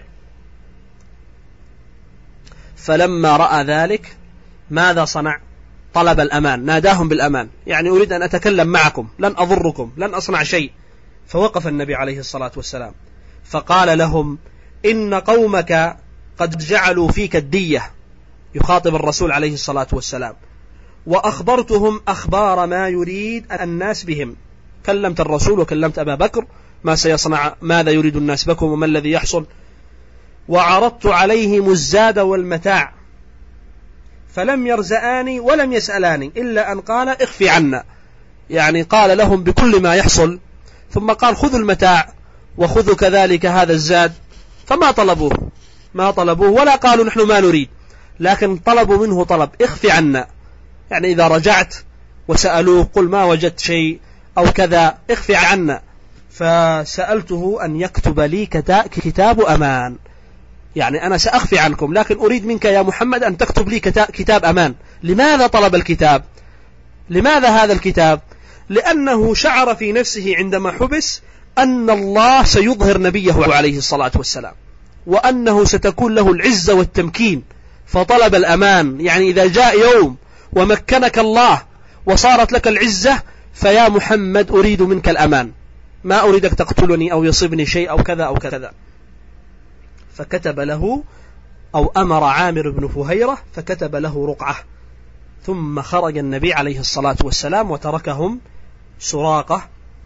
فلما رأى ذلك ماذا صنع؟ طلب الأمان، ناداهم بالأمان، يعني أريد أن أتكلم معكم، لن أضركم، لن أصنع شيء. فوقف النبي عليه الصلاة والسلام فقال لهم إن قومك قد جعلوا فيك الدية، يخاطب الرسول عليه الصلاة والسلام، وأخبرتهم أخبار ما يريد الناس بهم. كلمت الرسول وكلمت أبا بكر ما سيصنع، ماذا يريد الناس بكم وما الذي يحصل، وعرضت عليهم الزاد والمتاع فلم يرزآني ولم يسألاني إلا أن قال اخفي عنا، يعني قال لهم بكل ما يحصل، ثم قال خذوا المتاع وخذوا كذلك هذا الزاد، فما طلبوه، ما طلبوه ولا قالوا نحن ما نريد، لكن طلبوا منه طلب اخفي عنا، يعني إذا رجعت وسألوه قل ما وجدت شيء أو كذا اخفي عنا. فسألته أن يكتب لي كتاب أمان، يعني أنا سأخفي عنكم لكن أريد منك يا محمد أن تكتب لي كتاب أمان. لماذا طلب الكتاب؟ لماذا هذا الكتاب؟ لأنه شعر في نفسه عندما حبس أن الله سيظهر نبيه عليه الصلاة والسلام، وأنه ستكون له العزة والتمكين، فطلب الأمان. يعني إذا جاء يوم ومكنك الله وصارت لك العزة، فيا محمد أريد منك الأمان، ما أريدك تقتلني أو يصيبني شيء أو كذا أو كذا. فكتب له أو أمر عامر بن فهيرة فكتب له رقعة، ثم خرج النبي عليه الصلاة والسلام وتركهم سراقة.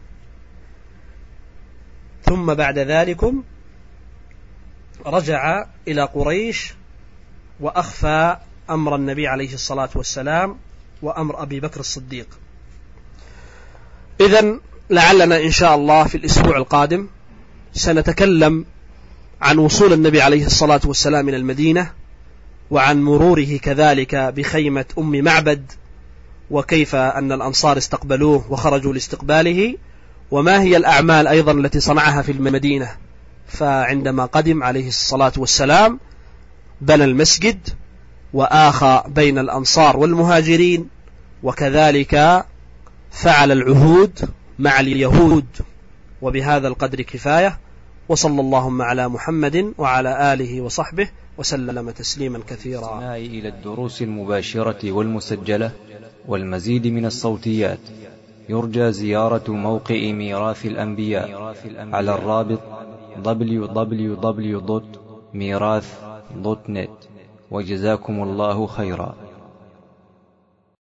ثم بعد ذلك رجع إلى قريش وأخفى أمر النبي عليه الصلاة والسلام وأمر أبي بكر الصديق. إذن لعلنا إن شاء الله في الأسبوع القادم سنتكلم عن وصول النبي عليه الصلاة والسلام إلى المدينة، وعن مروره كذلك بخيمة أم معبد، وكيف أن الأنصار استقبلوه وخرجوا لاستقباله، وما هي الأعمال أيضا التي صنعها في المدينة. فعندما قدم عليه الصلاة والسلام بنى المسجد وآخى بين الأنصار والمهاجرين، وكذلك فعل العهود مع اليهود. وبهذا القدر كفاية، وصلى اللهم على محمد وعلى آله وصحبه وسلم تسليما كثيرا. إلى الدروس المباشرة والمسجلة والمزيد من الصوتيات يرجى زيارة موقع ميراث الأنبياء على الرابط www.mirath.net. وجزاكم الله خيرا.